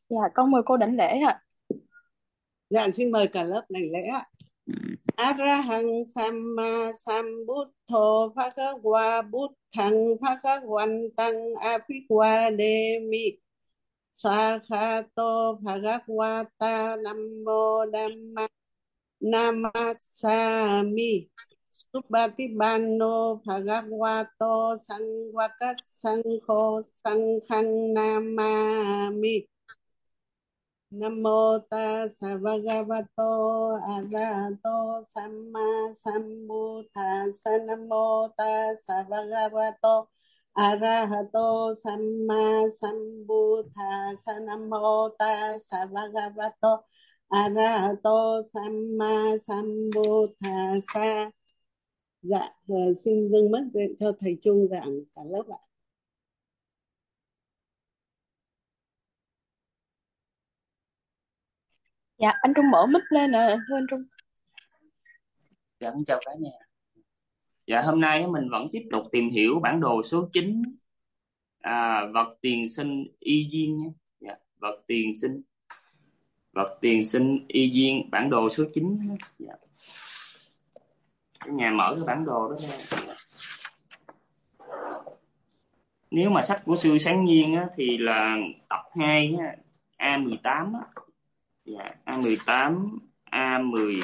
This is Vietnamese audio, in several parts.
Dạ, con mời cô đảnh lễ ạ. Dạ, xin mời cả lớp đảnh lễ ạ. Arahang Samma Sambuddho Bhagava Buddhang Bhagavantang Abhivademi Sakhato Bhagavata Namo Dhamma Namassami Supatipano Bhagavato Sanghakat Sangho Sanghang Namami. Nam mô tassa bhagavato arahato samma sambuddhassa. Nam mô tassa bhagavato arahato samma sambuddhassa. Nam mô tassa bhagavato arahato samma sambuddhassa. Dạ, xin dâng mất cho thầy Trung giảng cả lớp ạ. Dạ, anh Trung mở mic lên nè, thưa anh Trung. Dạ, xin chào cả nhà. Dạ, hôm nay á, mình vẫn tiếp tục tìm hiểu bản đồ số 9, vật tiền sinh y duyên nhé. Dạ, vật tiền sinh y duyên bản đồ số 9. Dạ. Cả nhà mở cái bản đồ đó ra. Dạ. Nếu mà sách của sư Sáng Nhiên á, thì là tập 2 á, A18 á. Dạ, A18, A10,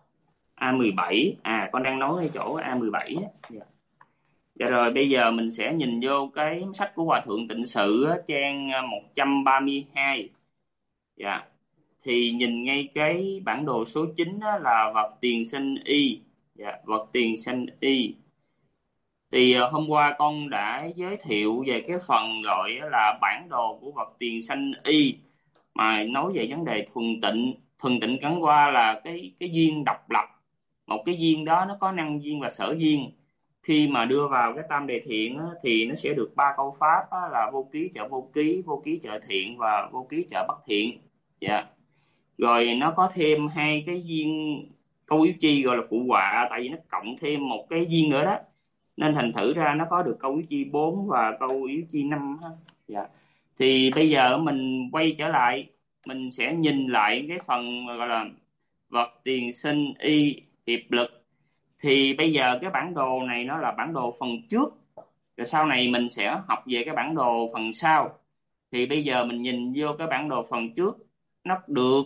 A17. Con đang nói ở chỗ A17 á. Dạ. Dạ rồi, bây giờ mình sẽ nhìn vô cái sách của Hòa Thượng Tịnh Sự á, trang 132. Dạ. Thì nhìn ngay cái bản đồ số 9 á, là vật tiền sinh y. Dạ, vật tiền sinh y. Thì hôm qua con đã giới thiệu về cái phần gọi là bản đồ của vật tiền sanh y, mà nói về vấn đề thuần tịnh gắn qua là cái duyên độc lập. Một cái duyên đó nó có năng duyên và sở duyên. Khi mà đưa vào cái tam đề thiện á, thì nó sẽ được ba câu pháp á, là vô ký trợ vô ký, vô ký trợ thiện và vô ký trợ bất thiện. Dạ. Rồi nó có thêm hai cái duyên câu yếu chi gọi là phụ họa, tại vì nó cộng thêm một cái duyên nữa đó, nên thành thử ra nó có được câu yếu chi 4 và câu yếu chi 5 ha. Dạ. Thì bây giờ mình quay trở lại, mình sẽ nhìn lại cái phần gọi là vật tiền sinh y hiệp lực. Thì bây giờ cái bản đồ này nó là bản đồ phần trước, rồi sau này mình sẽ học về cái bản đồ phần sau. Thì bây giờ mình nhìn vô cái bản đồ phần trước, nó được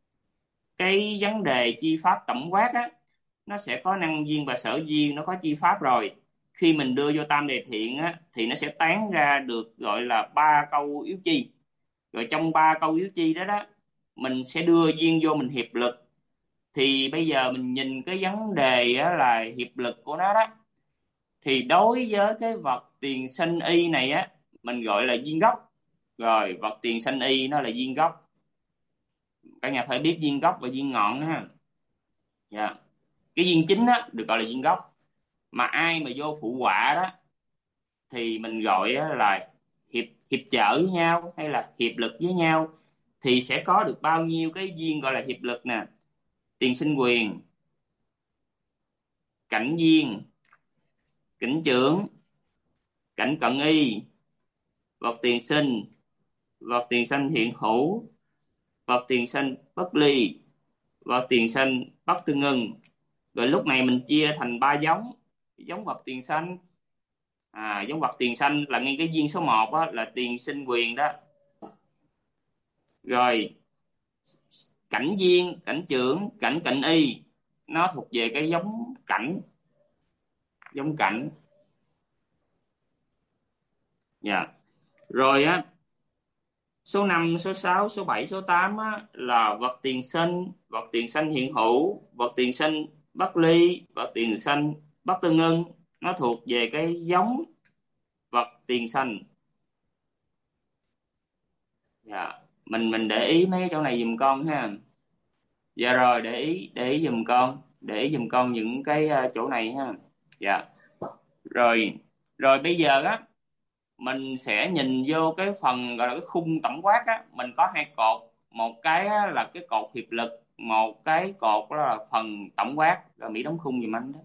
cái vấn đề chi pháp tổng quát á, nó sẽ có năng duyên và sở duyên, nó có chi pháp rồi. Khi mình đưa vô tam đề thiện á thì nó sẽ tán ra được gọi là ba câu yếu chi. Rồi trong ba câu yếu chi đó đó, mình sẽ đưa duyên vô mình hiệp lực. Thì bây giờ mình nhìn cái vấn đề á, là hiệp lực của nó đó, thì đối với cái vật tiền sanh y này á, mình gọi là duyên gốc. Rồi vật tiền sanh y nó là duyên gốc. Cả nhà phải biết duyên gốc và duyên ngọn ha. Dạ. Cái duyên chính á được gọi là duyên gốc, mà ai mà vô phụ họa đó thì mình gọi á là hiệp hiệp trợ với nhau hay là hiệp lực với nhau. Thì sẽ có được bao nhiêu cái duyên gọi là hiệp lực nè: tiền sinh quyền, cảnh duyên, cảnh trưởng, cảnh cận y, vật tiền sinh, vật tiền sanh hiện hữu, vật tiền sanh bất ly, vật tiền sanh bất tương ưng. Rồi lúc này mình chia thành ba giống. Giống vật tiền sanh, giống vật tiền sanh là ngay cái duyên số 1 á, là tiền sinh quyền đó. Rồi cảnh duyên, cảnh trưởng, cảnh cận y, nó thuộc về cái giống cảnh. Giống cảnh. Dạ. Rồi á, số 5, số 6, số 7, số 8 á, là vật tiền sinh, vật tiền sanh hiện hữu, vật tiền sanh bất ly, vật tiền sanh bất tương ưng. Nó thuộc về cái giống vật tiền sanh. Dạ. Mình để ý mấy cái chỗ này giùm con ha. Dạ rồi, để ý giùm con, để ý giùm con những cái chỗ này ha. Dạ. Rồi, rồi bây giờ á, mình sẽ nhìn vô cái phần gọi là cái khung tổng quát á, mình có hai cột. Một cái á, là cái cột hiệp lực, một cái cột đó là phần tổng quát. Rồi Mỹ đóng khung giùm anh đó.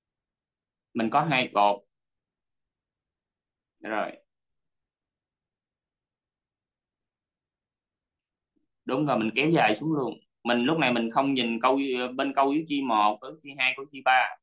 Mình có hai cột. Rồi. Đúng rồi, mình kéo dài xuống luôn. Mình lúc này mình không nhìn câu bên câu yếu chi một, câu yếu chi hai, câu yếu chi ba.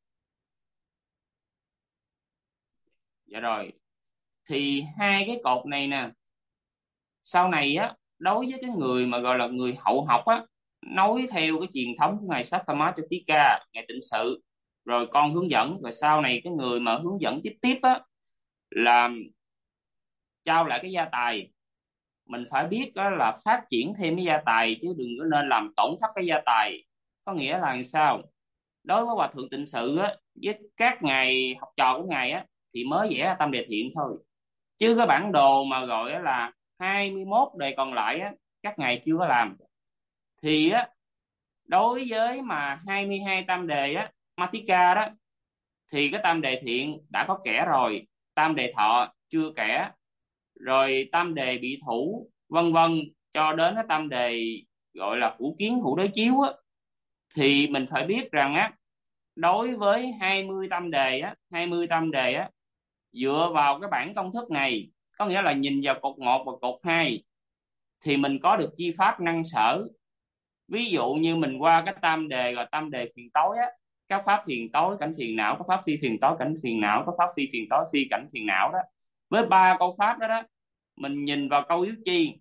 Dạ rồi, thì hai cái cột này nè, sau này á, đối với cái người mà gọi là người hậu học á, nói theo cái truyền thống của ngài Sattama Chaittika, ngài tịnh sự, rồi con hướng dẫn, rồi sau này cái người mà hướng dẫn tiếp tiếp á là trao lại cái gia tài. Mình phải biết đó là phát triển thêm cái gia tài, chứ đừng có nên làm tổn thất cái gia tài. Có nghĩa là làm sao? Đối với hòa thượng tịnh sự á, với các ngài học trò của ngài á, thì mới vẽ ra tam đề thiện thôi, chứ cái bản đồ mà gọi là 21 đề còn lại á, các ngài chưa có làm. Thì á, đối với mà 22 tam đề á, Matika đó, thì cái tam đề thiện đã có kẻ rồi, tam đề thọ chưa kẻ, rồi tam đề bị thủ vân vân, cho đến cái tam đề gọi là hữu kiến hữu đối chiếu á. Thì mình phải biết rằng á, đối với 20 tam đề á, 20 tam đề á, dựa vào cái bảng công thức này, có nghĩa là nhìn vào cột một và cột 2, thì mình có được chi pháp năng sở. Ví dụ như mình qua cái tam đề, rồi tam đề phiền tối á, các pháp phiền tối cảnh phiền não, các pháp phi phiền tối cảnh phiền não, các pháp phi phiền tối phi cảnh phiền não đó. Với ba câu pháp đó đó, mình nhìn vào câu yếu chi,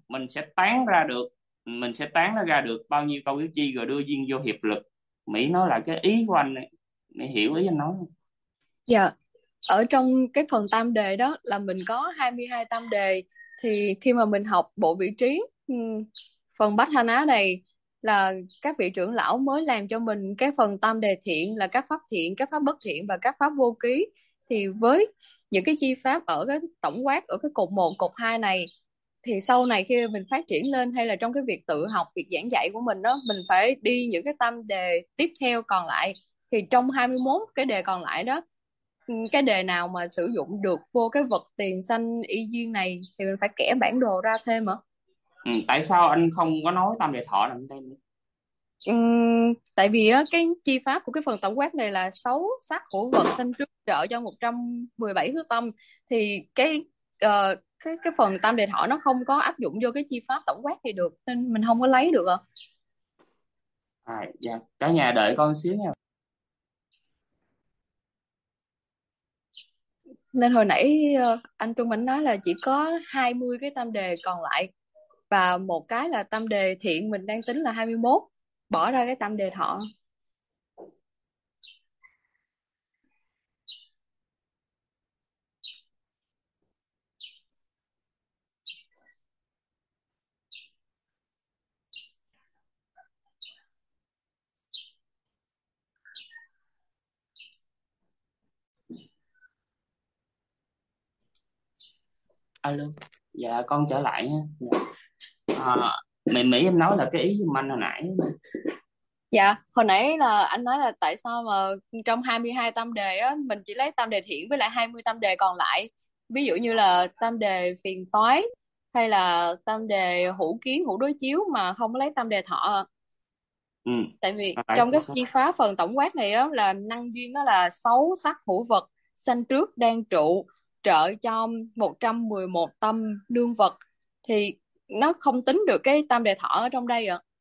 mình sẽ tán nó ra được bao nhiêu câu yếu chi, rồi đưa duyên vô hiệp lực. Mỹ nói là cái ý của anh này, Mỹ hiểu ý anh nói không? Dạ, ở trong cái phần tam đề đó là mình có 22 tam đề, thì khi mà mình học bộ vị trí phần Bát Ha Ná này, là các vị trưởng lão mới làm cho mình cái phần tam đề thiện, là các pháp thiện, các pháp bất thiện và các pháp vô ký. Thì với những cái chi pháp ở cái tổng quát ở cái cột một, cột 2 này, thì sau này khi mình phát triển lên, hay là trong cái việc tự học, việc giảng dạy của mình đó, mình phải đi những cái tam đề tiếp theo còn lại. Thì trong 21 cái đề còn lại đó, cái đề nào mà sử dụng được vô cái vật tiền sanh y duyên này thì mình phải kẻ bản đồ ra thêm hả? Tại sao anh không có nói tam đề thọ làm tên? Tại vì á, cái chi pháp của cái phần tổng quát này là xấu sắc hữu vật sanh trước trợ cho 117 thứ tâm, thì cái phần tam đề thọ nó không có áp dụng vô cái chi pháp tổng quát thì được, nên mình không có lấy được à. Dạ, cả nhà đợi con xíu nha. Nên hồi nãy anh Trung Mạnh nói là chỉ có 20 cái tam đề còn lại, và một cái là tam đề thiện mình đang tính là 21, bỏ ra cái tam đề thọ. Alo, dạ con trở lại nha. à, Mỹ Mỹ em nói là cái ý giùm anh hồi nãy. Dạ, hồi nãy là anh nói là tại sao mà trong 22 tam đề á, mình chỉ lấy tam đề thiện với lại 20 tam đề còn lại. Ví dụ như là tam đề phiền toái, hay là tam đề hữu kiến, hữu đối chiếu, mà không lấy tam đề thọ. Ừ. Tại vì Tại trong cái chi phá phần tổng quát này á, là năng duyên đó là xấu sắc hữu vật, sanh trước đang trụ, trợ cho 111 tâm lương vật. Thì nó không tính được cái tam đề thọ ở trong đây ạ.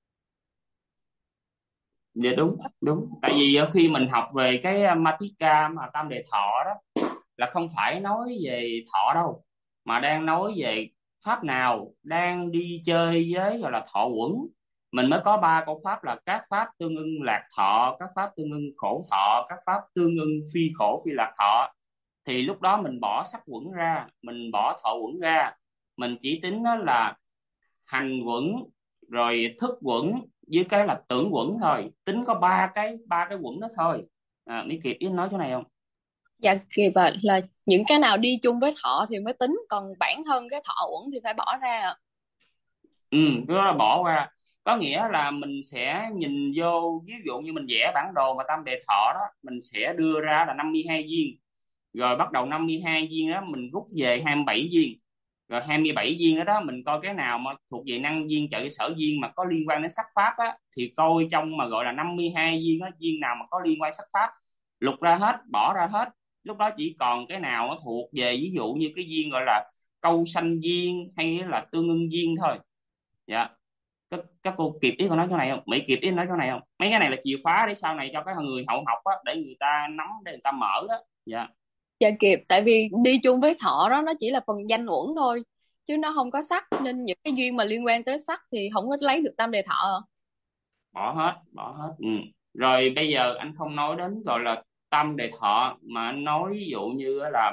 Dạ đúng đúng, tại vì khi mình học về cái Matika mà tam đề thọ đó, là không phải nói về thọ đâu, mà đang nói về pháp nào đang đi chơi với gọi là thọ uẩn. Mình mới có ba câu pháp là các pháp tương ưng lạc thọ, các pháp tương ưng khổ thọ, các pháp tương ưng phi khổ phi lạc thọ. Thì lúc đó mình bỏ sắc uẩn ra, mình bỏ thọ uẩn ra, mình chỉ tính đó là hành uẩn, rồi thức uẩn, với cái là tưởng uẩn thôi, tính có ba cái uẩn đó thôi. Mỹ Kiệt ý nói chỗ này không? Dạ kìa, và là những cái nào đi chung với thọ thì mới tính, còn bản thân cái thọ uẩn thì phải bỏ ra ạ. Ừ, cái đó là bỏ qua. Có nghĩa là mình sẽ nhìn vô, ví dụ như mình vẽ bản đồ mà tam đề thọ đó, mình sẽ đưa ra là 52 viên, rồi bắt đầu 52 viên đó mình rút về 27 viên, rồi 27 viên đó, đó mình coi cái nào mà thuộc về năng viên trợ sở viên mà có liên quan đến sắc pháp á, thì coi trong mà gọi là 52 viên á, viên nào mà có liên quan sắc pháp lục ra hết, bỏ ra hết. Lúc đó chỉ còn cái nào nó thuộc về ví dụ như cái viên gọi là câu sanh viên hay là tương ưng viên thôi. Dạ. các cô kịp ý con nói chỗ này không? Mỹ kịp ý nói chỗ này không? Mấy cái này là chìa khóa để sau này cho các người hậu học á, để người ta nắm, để người ta mở đó. Dạ. Dạ kịp, tại vì đi chung với thọ đó nó chỉ là phần danh uẩn thôi, chứ nó không có sắc, nên những cái duyên mà liên quan tới sắc thì không có lấy được tam đề thọ. Bỏ hết, bỏ hết. Ừ. Rồi bây giờ anh không nói đến gọi là tam đề thọ, mà anh nói ví dụ như là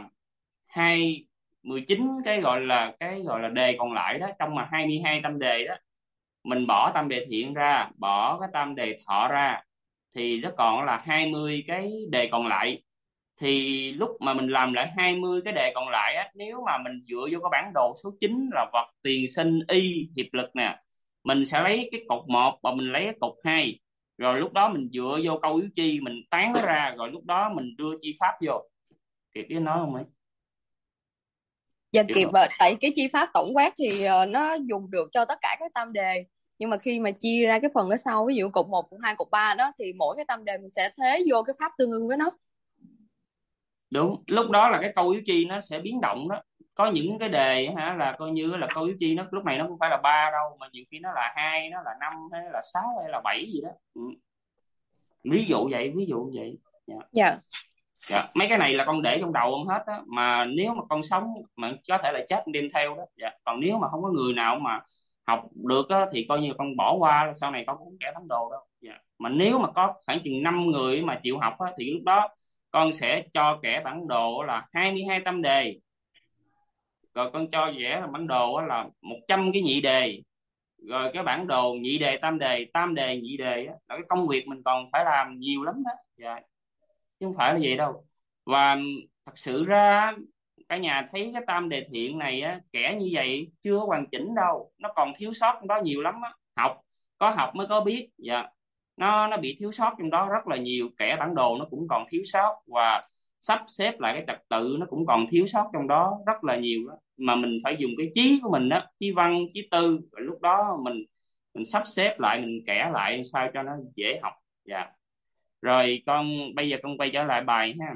19 cái gọi là đề còn lại đó, trong mà 22 tam đề đó, mình bỏ tam đề thiện ra, bỏ cái tam đề thọ ra, thì nó còn là 20 cái đề còn lại. Thì lúc mà mình làm lại 20 cái đề còn lại á, nếu mà mình dựa vô cái bản đồ số 9 là vật tiền sinh y hiệp lực nè, mình sẽ lấy cái cột một và mình lấy cái cột hai, rồi lúc đó mình dựa vô câu yếu chi mình tán nó ra, rồi lúc đó mình đưa chi pháp vô. Kịp biết nói không ấy? Dạ Kịp kịp không? ạ. Tại cái chi pháp tổng quát thì nó dùng được cho tất cả các tam đề, nhưng mà khi mà chia ra cái phần ở sau, ví dụ cột một, cột 2, cột 3 đó, thì mỗi cái tam đề mình sẽ thế vô cái pháp tương ưng với nó. Đúng, lúc đó là cái câu yếu chi nó sẽ biến động đó. Có những cái đề hả là coi như là câu yếu chi nó lúc này nó không phải là ba đâu, mà nhiều khi nó là hai, nó là năm, hay là sáu, hay là bảy gì đó. Ừ. Ví dụ vậy, ví dụ vậy. Dạ. Dạ. Dạ. Mấy cái này là con để trong đầu con hết á, mà nếu mà con sống mà có thể là chết đem theo đó. Dạ. Còn nếu mà không có người nào mà học được á, thì coi như con bỏ qua, sau này con cũng không kẻ thắng đồ đâu. Dạ. Mà nếu mà có khoảng chừng 5 người mà chịu học á, thì lúc đó con sẽ cho kẻ bản đồ là 22 tâm đề, rồi con cho vẽ là bản đồ á là 100 cái nhị đề, rồi cái bản đồ nhị đề tam đề nhị đề á, là cái công việc mình còn phải làm nhiều lắm đó. Dạ. Chứ không phải là vậy đâu. Và thật sự ra cả nhà thấy cái tam đề thiện này á, kẻ như vậy chưa hoàn chỉnh đâu, nó còn thiếu sót trong đó nhiều lắm á. Có học mới có biết. Dạ. Nó bị thiếu sót trong đó rất là nhiều, kẻ bản đồ nó cũng còn thiếu sót, và sắp xếp lại cái trật tự nó cũng còn thiếu sót trong đó rất là nhiều đó. Mà mình phải dùng cái trí của mình đó, trí văn trí tư, rồi lúc đó mình sắp xếp lại, mình kẻ lại sao cho nó dễ học. Dạ. Rồi bây giờ con quay trở lại bài ha.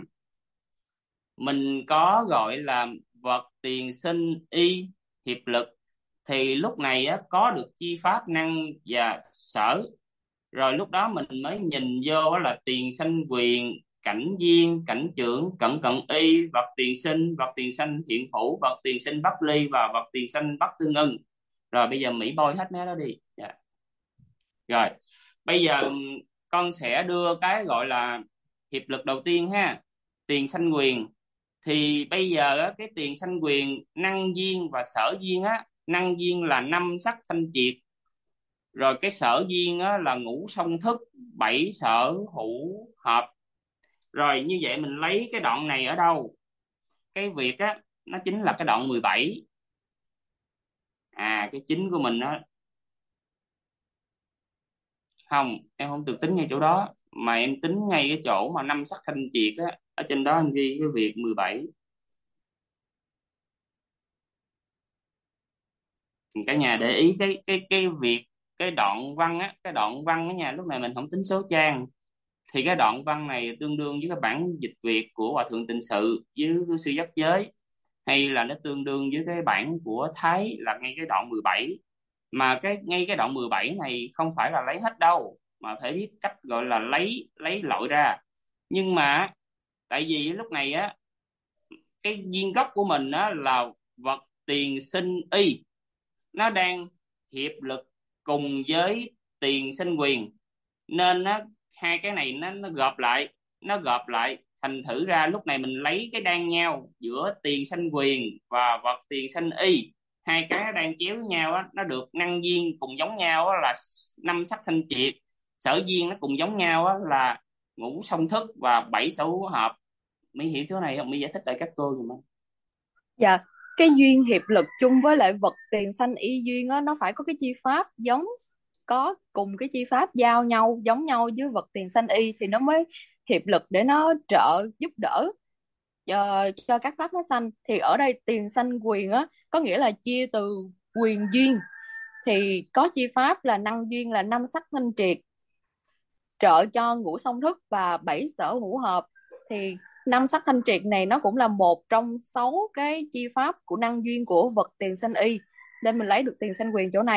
Mình có gọi là vật tiền sinh y hiệp lực, thì lúc này á, có được chi pháp năng và sở, rồi lúc đó mình mới nhìn vô á là tiền sinh quyền, cảnh viên, cảnh trưởng, cận cận y, vật tiền sinh hiện hữu, vật tiền sinh bất ly, và vật tiền sinh bất tương ưng. Rồi bây giờ Mỹ bôi hết mấy đó đi. Dạ. Rồi bây giờ con sẽ đưa cái gọi là hiệp lực đầu tiên ha, tiền sanh quyền. Thì bây giờ á, cái tiền sanh quyền năng duyên và sở duyên á, năng duyên là năm sắc thanh triệt, rồi cái sở duyên á, là ngũ song thức, bảy sở hữu hợp. Rồi như vậy mình lấy cái đoạn này ở đâu? Cái việc á nó chính là cái đoạn 17. Cái chính của mình á, không, em không được tính ngay chỗ đó, mà em tính ngay cái chỗ mà năm sắc thanh triệt á, ở trên đó em ghi cái việc 17. Cả nhà để ý cái việc, cái đoạn văn á nhà, lúc này mình không tính số trang, thì cái đoạn văn này tương đương với cái bản dịch Việt của Hòa thượng Tịnh Sự với sư Giác Giới, hay là nó tương đương với cái bản của Thái là ngay cái đoạn 17. Mà ngay cái đoạn 17 này không phải là lấy hết đâu, mà phải biết cách gọi là lấy lội ra. Nhưng mà tại vì lúc này á, cái duyên gốc của mình á là vật tiền sinh y, nó đang hiệp lực cùng với tiền sinh quyền, nên nó hai cái này nó gộp lại thành thử ra lúc này mình lấy cái đan nhau giữa tiền sanh quyền và vật tiền sanh y. Hai cái nó đang chéo với nhau á, nó được năng duyên cùng giống nhau á, là năm sắc thanh triệt. Sở duyên nó cùng giống nhau á, là ngũ song thức và bảy sở hữu hợp. Mỹ hiểu chỗ này không? Mỹ giải thích lại các cô giùm anh. Dạ, cái duyên hiệp lực chung với lại vật tiền sanh y duyên á, nó phải có cái chi pháp giống, có cùng cái chi pháp giao nhau giống nhau với vật tiền sanh y thì nó mới hiệp lực để nó trợ giúp đỡ cho các pháp nó sanh. Thì ở đây tiền sanh quyền á, có nghĩa là chia từ quyền duyên, thì có chi pháp là năng duyên là năm sắc thanh triệt, trợ cho ngũ song thức và bảy sở hữu hợp. Thì năm sắc thanh triệt này nó cũng là một trong 6 cái chi pháp của năng duyên của vật tiền sanh y, nên mình lấy được tiền sanh quyền chỗ này.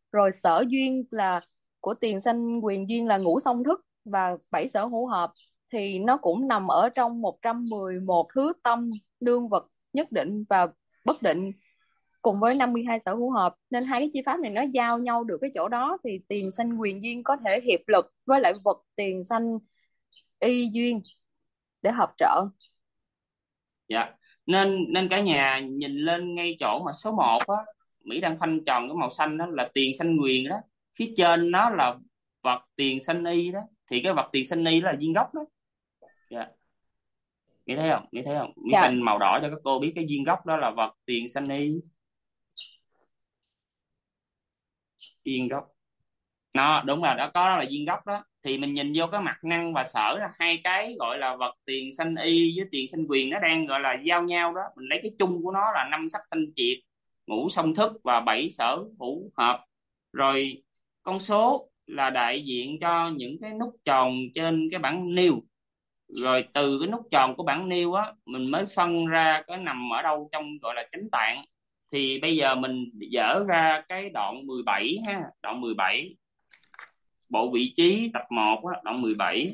Rồi sở duyên là của tiền sanh quyền duyên là ngũ song thức và bảy sở hữu hợp, thì nó cũng nằm ở trong 111 thứ tâm đương vật nhất định và bất định, cùng với 52 sở hữu hợp, nên hai cái chi pháp này nó giao nhau được cái chỗ đó, thì tiền sanh quyền duyên có thể hiệp lực với lại vật tiền sanh y duyên để hợp trợ. Dạ, nên nên cả nhà nhìn lên ngay chỗ mà số 1 á, Mỹ đang khoanh tròn cái màu xanh đó là tiền sanh quyền đó, phía trên nó là vật tiền sanh y đó, thì cái vật tiền sanh y là viên gốc đó. Dạ, Mỹ thấy không, Mỹ thấy không, Mỹ Dạ. khoanh màu đỏ cho các cô biết cái viên gốc đó là vật tiền sanh y, viên gốc nó đúng rồi đó, có đó là viên gốc đó. Thì mình nhìn vô cái mặt năng và sở là hai cái gọi là vật tiền sanh y với tiền sanh quyền, nó đang gọi là giao nhau đó. Mình lấy cái chung của nó là năm sắc thanh triệt, ngũ song thức và bảy sở hữu hợp. Rồi con số là đại diện cho những cái nút tròn trên cái bảng nêu, rồi từ cái nút tròn của bảng nêu á mình mới phân ra cái nằm ở đâu trong gọi là chánh tạng. Thì bây giờ mình dở ra cái đoạn 17 ha, đoạn 17 bộ vị trí tập 1 á, đoạn 17.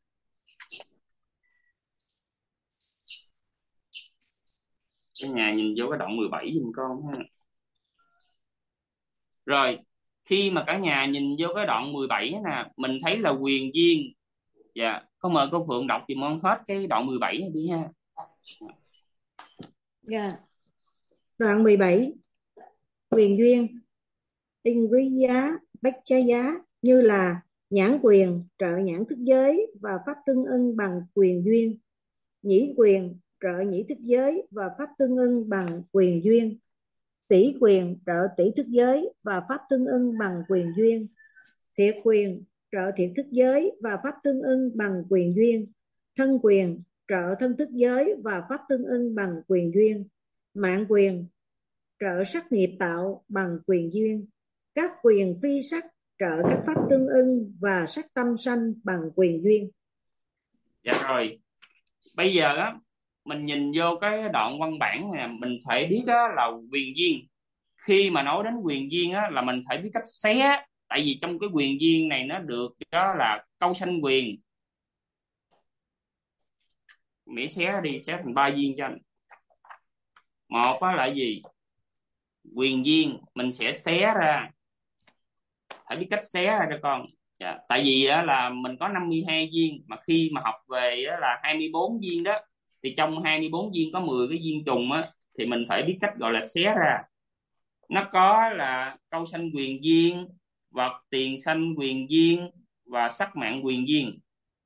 Cái nhà nhìn vô cái đoạn 17 giùm con ha. Rồi, khi mà cả nhà nhìn vô cái đoạn 17 nè, mình thấy là quyền duyên. Dạ, có mời cô Phượng đọc giùm con hết cái đoạn 17 này đi ha. Dạ. Đoạn 17. Quyền duyên. Tinh quý giá, bách trái giá như là nhãn quyền trợ nhãn thức giới và pháp tương ưng bằng quyền duyên. Nhĩ quyền trợ nhĩ thức giới và pháp tương ưng bằng quyền duyên. Tỷ quyền trợ tỷ thức giới và pháp tương ưng bằng quyền duyên. Thiệt quyền trợ thiệt thức giới và pháp tương ưng bằng quyền duyên. Thân quyền trợ thân thức giới và pháp tương ưng bằng quyền duyên. Mạng quyền trợ sắc nghiệp tạo bằng quyền duyên. Các quyền phi sắc trợ các pháp tương ưng và sắc tâm sanh bằng quyền duyên. Dạ rồi, bây giờ á mình nhìn vô cái đoạn văn bản này, mình phải biết á là quyền duyên. Khi mà nói đến quyền duyên á là mình phải biết cách xé, tại vì trong cái quyền duyên này nó được đó là câu sanh quyền. Mỹ xé đi, xé thành 3 viên cho anh. Một á là gì? Quyền duyên mình sẽ xé ra, phải biết cách xé ra cho con. Dạ, tại vì á, là mình có 52 viên, mà khi mà học về á, là 24 viên đó, thì trong 24 viên có 10 cái viên trùng á, thì mình phải biết cách gọi là xé ra. Nó có là câu sanh quyền duyên, vật tiền sanh quyền duyên và sắc mạng quyền duyên.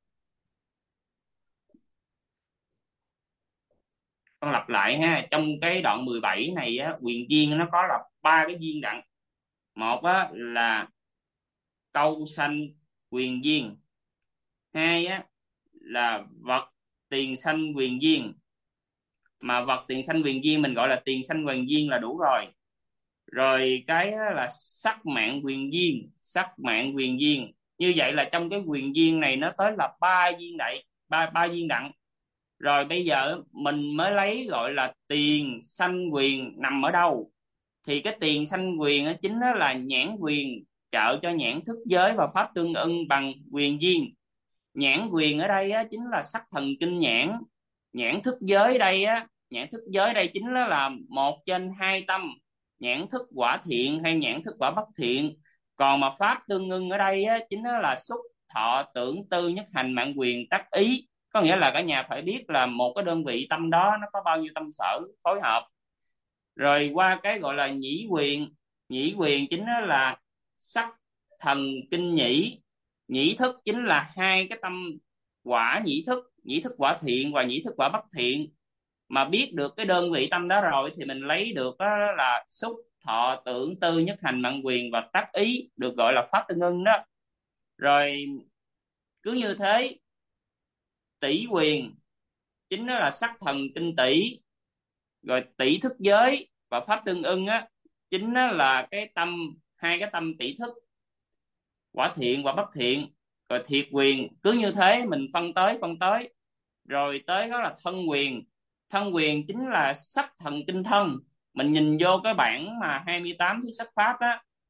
Con lặp lại ha, trong cái đoạn 17 này á, quyền duyên nó có là 3 cái viên đẳng. Một á là câu sanh quyền duyên, hai á là vật tiền sanh quyền duyên, mà vật tiền sanh quyền duyên mình gọi là tiền sanh quyền duyên là đủ rồi. Rồi cái là sắc mạng quyền duyên, sắc mạng quyền duyên. Như vậy là trong cái quyền duyên này nó tới là 3 viên đặng. Rồi bây giờ mình mới lấy gọi là tiền sanh quyền nằm ở đâu. Thì cái tiền sanh quyền đó chính đó là nhãn quyền trợ cho nhãn thức giới và pháp tương ưng bằng quyền duyên. Nhãn quyền ở đây á, chính là sắc thần kinh nhãn. Nhãn thức giới đây á, nhãn thức giới đây chính là 1 trên 2 tâm, nhãn thức quả thiện hay nhãn thức quả bất thiện. Còn mà pháp tương ưng ở đây á, chính là xúc thọ tưởng tư nhất hành mạng quyền tác ý. Có nghĩa là cả nhà phải biết là một cái đơn vị tâm đó nó có bao nhiêu tâm sở phối hợp. Rồi qua cái gọi là nhĩ quyền. Nhĩ quyền chính là sắc thần kinh nhĩ. Nhĩ thức chính là hai cái tâm quả nhĩ thức quả thiện và nhĩ thức quả bất thiện. Mà biết được cái đơn vị tâm đó rồi thì mình lấy được đó là xúc thọ tưởng tư nhất hành mạng quyền và tác ý, được gọi là pháp tương ưng đó. Rồi cứ như thế, tỷ quyền chính là sắc thần kinh tỷ. Rồi tỷ thức giới và pháp tương ưng á chính là cái tâm, hai cái tâm tỷ thức quả thiện và bất thiện. Rồi thiệt quyền cứ như thế mình phân tới. Rồi tới đó là thân quyền. Thân quyền chính là sắc thần kinh thân. Mình nhìn vô cái bảng mà 28 thứ sắc pháp á,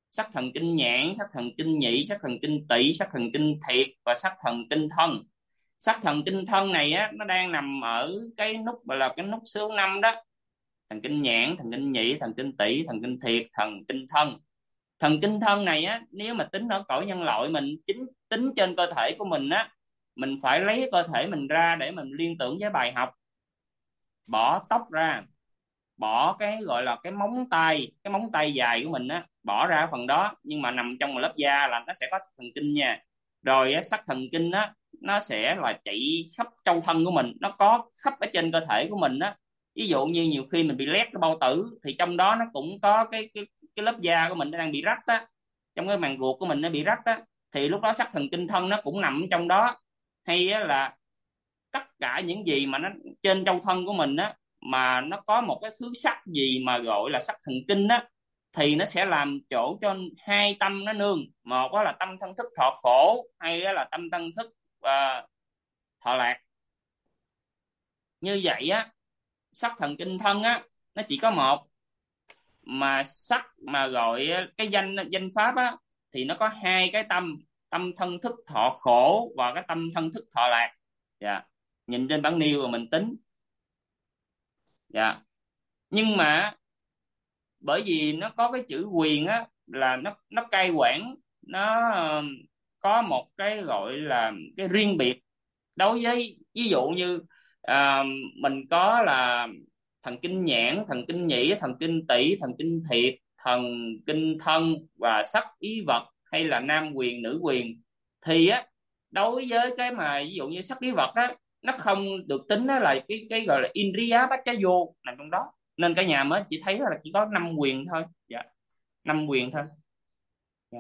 sắc thần kinh nhãn, sắc thần kinh nhĩ, sắc thần kinh tỵ, sắc thần kinh thiệt và sắc thần kinh thân. Sắc thần kinh thân này á, nó đang nằm ở cái nút gọi là cái nút số 5 đó. Thần kinh nhãn, thần kinh nhĩ, thần kinh tỵ, thần kinh thiệt, thần kinh thân. Thần kinh thân này á, nếu mà tính ở cõi nhân loại mình tính trên cơ thể của mình á, mình phải lấy cơ thể mình ra để mình liên tưởng với bài học. Bỏ tóc ra, bỏ cái gọi là cái móng tay dài của mình á, bỏ ra phần đó, nhưng mà nằm trong một lớp da là nó sẽ có sắc thần kinh nha. Rồi á, sắc thần kinh á nó sẽ là chạy khắp trong thân của mình, nó có khắp ở trên cơ thể của mình á. Ví dụ như nhiều khi mình bị loét cái bao tử thì trong đó nó cũng có cái lớp da của mình nó đang bị rách á, trong cái màng ruột của mình nó bị rách á, thì lúc đó sắc thần kinh thân nó cũng nằm trong đó. Hay á, là tất cả những gì mà nó trên trong thân của mình á, mà nó có một cái thứ sắc gì mà gọi là sắc thần kinh á, thì nó sẽ làm chỗ cho hai tâm nó nương. Một đó là tâm thân thức thọ khổ, hay đó là tâm thân thức thọ lạc. Như vậy á, sắc thần kinh thân á nó chỉ có một, mà sắc mà gọi cái danh pháp á thì nó có hai cái tâm, tâm thân thức thọ khổ và cái tâm thân thức thọ lạc. Dạ, nhìn trên bảng nêu rồi mình tính. Dạ, nhưng mà bởi vì nó có cái chữ quyền á, là nó cai quản, nó có một cái gọi là cái riêng biệt. Đối với ví dụ như mình có là thần kinh nhãn, thần kinh nhĩ, thần kinh tỵ, thần kinh thiệt, thần kinh thân và sắc ý vật, hay là nam quyền nữ quyền, thì á đối với cái mà ví dụ như sắc ý vật á, nó không được tính đó là cái gọi là Indriya Bacchayo nằm trong đó, nên cả nhà mới chỉ thấy là chỉ có 5 quyền thôi. Dạ, 5 quyền thôi. Dạ.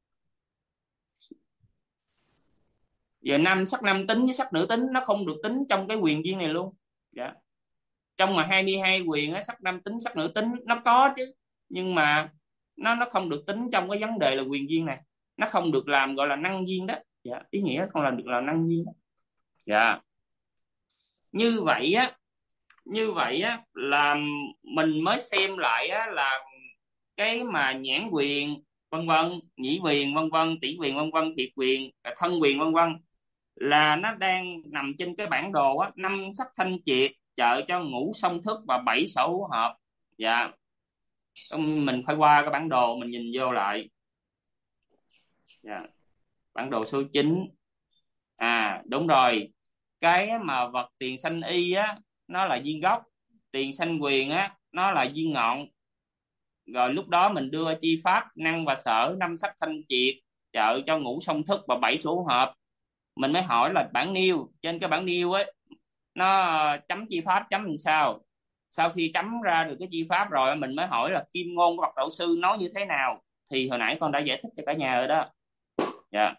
Giờ sắc nam tính với sắc nữ tính nó không được tính trong cái quyền duyên này luôn. Dạ. Trong mà 22 quyền á, sắc nam tính sắc nữ tính nó có chứ, nhưng mà nó không được tính trong cái vấn đề là quyền duyên này, nó không được làm gọi là năng duyên đó. Dạ, ý nghĩa không làm được là năng duyên đó. Dạ, như vậy á là mình mới xem lại á, là cái mà nhãn quyền vân vân, nhĩ quyền vân vân, tỷ quyền vân vân, thiệt quyền, thân quyền vân vân, là nó đang nằm trên cái bản đồ á, 5 sắc thanh triệt trợ cho ngũ song thức và 7 sở hữu hợp. Dạ, mình phải qua cái bản đồ mình nhìn vô lại. Dạ, bản đồ số 9. Đúng rồi, cái mà vật tiền sanh y á nó là duyên gốc, tiền sanh quyền á nó là duyên ngọn. Rồi lúc đó mình đưa chi pháp năng và sở 5 sắc thanh triệt trợ cho ngũ song thức và 7 số hợp. Mình mới hỏi là bản nêu, trên cái bản nêu ấy nó chấm chi pháp chấm làm sao. Sau khi chấm ra được cái chi pháp rồi mình mới hỏi là kim ngôn của bậc đạo sư nói như thế nào, thì hồi nãy con đã giải thích cho cả nhà rồi đó. Dạ,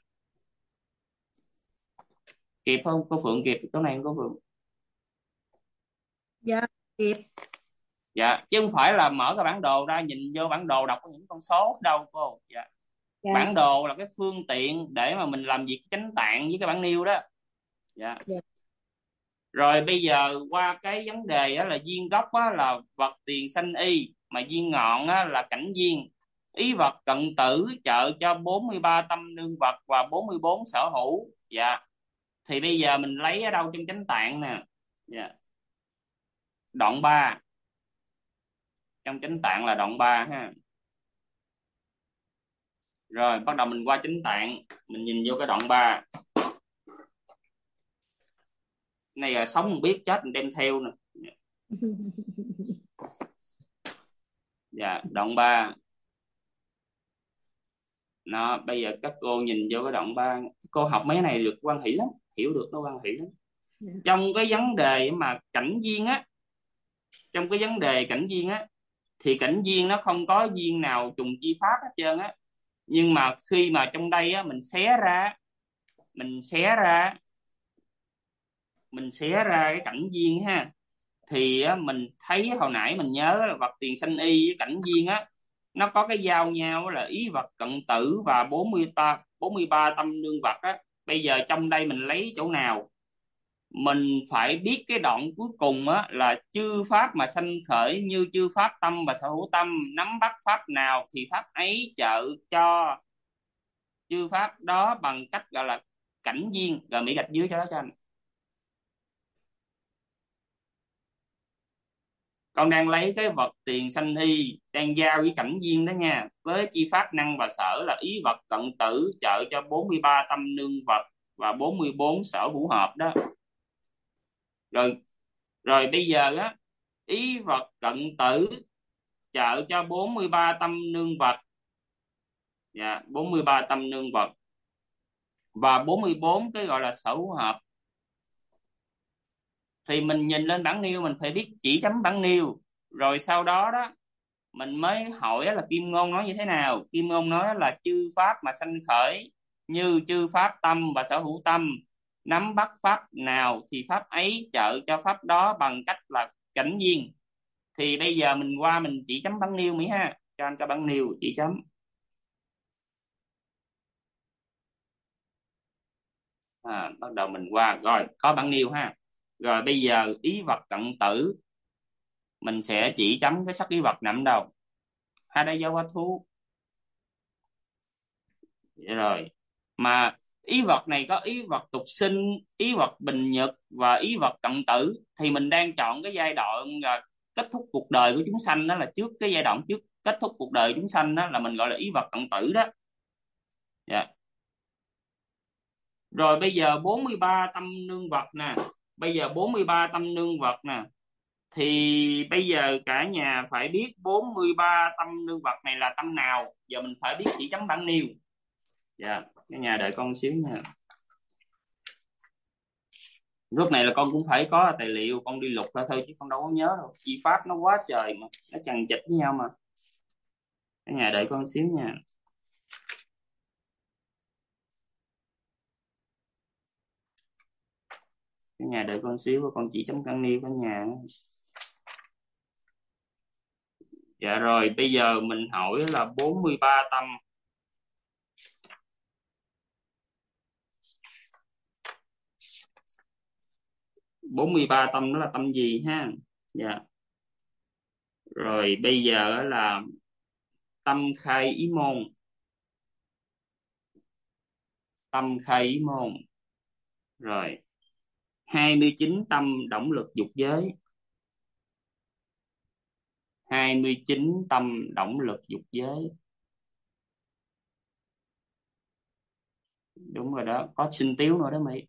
kịp không cô Phượng? Kịp chỗ này không cô Phượng? Dạ kịp. Dạ, chứ không phải là mở cái bản đồ ra nhìn vô bản đồ đọc những con số đâu cô. Dạ. Dạ. Bản đồ là cái phương tiện để mà mình làm việc chánh tạng với cái bản nêu đó. Dạ. Dạ. Rồi bây giờ qua cái vấn đề đó là duyên gốc á, là vật tiền sanh y, mà duyên ngọn á, là cảnh duyên. Ý vật cận tử trợ cho 43 tâm nương vật và 44 sở hữu. Dạ. Thì bây giờ mình lấy ở đâu trong chánh tạng nè? Dạ. Đoạn 3. Trong chánh tạng là đoạn 3 ha. Rồi bắt đầu mình qua chánh tạng, mình nhìn vô cái đoạn 3. Này là sống không biết chết mình đem theo nè. Dạ, đoạn 3. Nó bây giờ các cô nhìn vô cái đoạn 3, cô học mấy này được quan hỷ lắm, hiểu được nó quan hỷ lắm. Trong cái vấn đề mà cảnh duyên á, trong cái vấn đề cảnh duyên á, thì cảnh duyên nó không có duyên nào trùng chi pháp hết trơn á. Nhưng mà khi mà trong đây á, mình xé ra cái cảnh duyên ha, thì á, mình thấy hồi nãy mình nhớ là vật tiền sanh y với cảnh duyên á, nó có cái giao nhau là ý vật cận tử và 43 tâm nương vật á. Bây giờ trong đây mình lấy chỗ nào? mình phải biết cái đoạn cuối cùng á, là chư pháp mà sanh khởi như chư pháp tâm và sở hữu tâm, nắm bắt pháp nào thì pháp ấy trợ cho chư pháp đó bằng cách gọi là cảnh duyên. Rồi Mỹ gạch dưới cho đó cho anh. Con đang lấy cái vật tiền sanh y đang giao với cảnh duyên đó nha, với chi pháp năng và sở là ý vật cận tử trợ cho 43 tâm nương vật và 44 sở hữu hợp đó. Rồi bây giờ á, ý vật cận tử trợ cho 43 tâm nương vật, 43 tâm nương vật và 44 cái gọi là sở hữu hợp. Thì mình nhìn lên bảng nêu, mình phải biết chỉ chấm bảng nêu, rồi sau đó đó mình mới hỏi là Kim Ngôn nói như thế nào. Kim Ngôn nói là chư pháp mà sanh khởi như chư pháp tâm và sở hữu tâm, nắm bắt pháp nào thì pháp ấy trợ cho pháp đó bằng cách là cảnh duyên. Thì bây giờ mình qua mình chỉ chấm bảng nêu Mỹ ha, cho anh cái bảng nêu chỉ chấm. Bắt đầu mình qua rồi có bảng nêu ha. Rồi bây giờ ý vật cận tử mình sẽ chỉ chấm cái sắc ý vật nằm đâu, Hada giáo hóa thú. Vậy rồi mà ý vật này có ý vật tục sinh, ý vật bình nhật và ý vật cận tử, thì mình đang chọn cái giai đoạn là kết thúc cuộc đời của chúng sanh, đó là trước cái giai đoạn trước kết thúc cuộc đời chúng sanh, đó là mình gọi là ý vật cận tử đó. Dạ. Rồi bây giờ 43 tâm nương vật nè, bây giờ 43 tâm nương vật nè, thì bây giờ cả nhà phải biết 43 tâm nương vật này là tâm nào. Giờ mình phải biết chỉ chấm bảng nêu. Dạ, cả nhà đợi con xíu nha. Lúc này là con cũng phải có tài liệu, con đi lục ra thôi chứ con đâu có nhớ đâu. Chi pháp nó quá trời mà, nó chằng chịt với nhau mà. Cả nhà đợi con xíu nha. Cả nhà đợi con xíu, con chỉ chấm bảng nêu cả nhà. Dạ rồi, bây giờ mình hỏi là 43 tâm. Bốn mươi ba tâm đó là tâm gì ha? Dạ. Rồi bây giờ là tâm khai ý môn. Tâm khai ý môn. Rồi 29 tâm động lực dục giới. 29 tâm động lực dục giới. Đúng rồi đó, có sinh tiếu nữa đó Mỹ.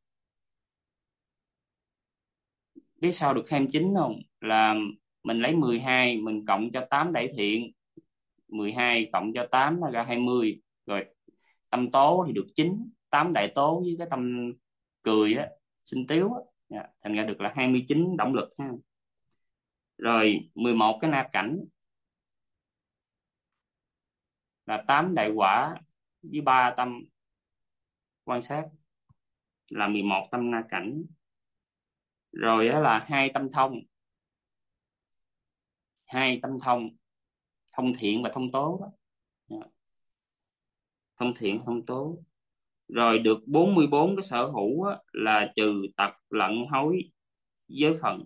Biết sao được 29 không? Là mình lấy 12 mình cộng cho 8 đại thiện, 12 cộng cho 8 là ra 20. Rồi tâm tố thì được 9, 8 đại tố với cái tâm cười á, sinh tiếu á, thành ra được là 29 động lực ha. Rồi 11 cái na cảnh là 8 đại quả với 3 tâm quan sát là 11 tâm na cảnh. Rồi đó là 2 tâm thông. 2 tâm thông, thông thiện và thông tố đó. Thông thiện thông tố. Rồi được 44 cái sở hữu á, là trừ tật lận hối giới phần.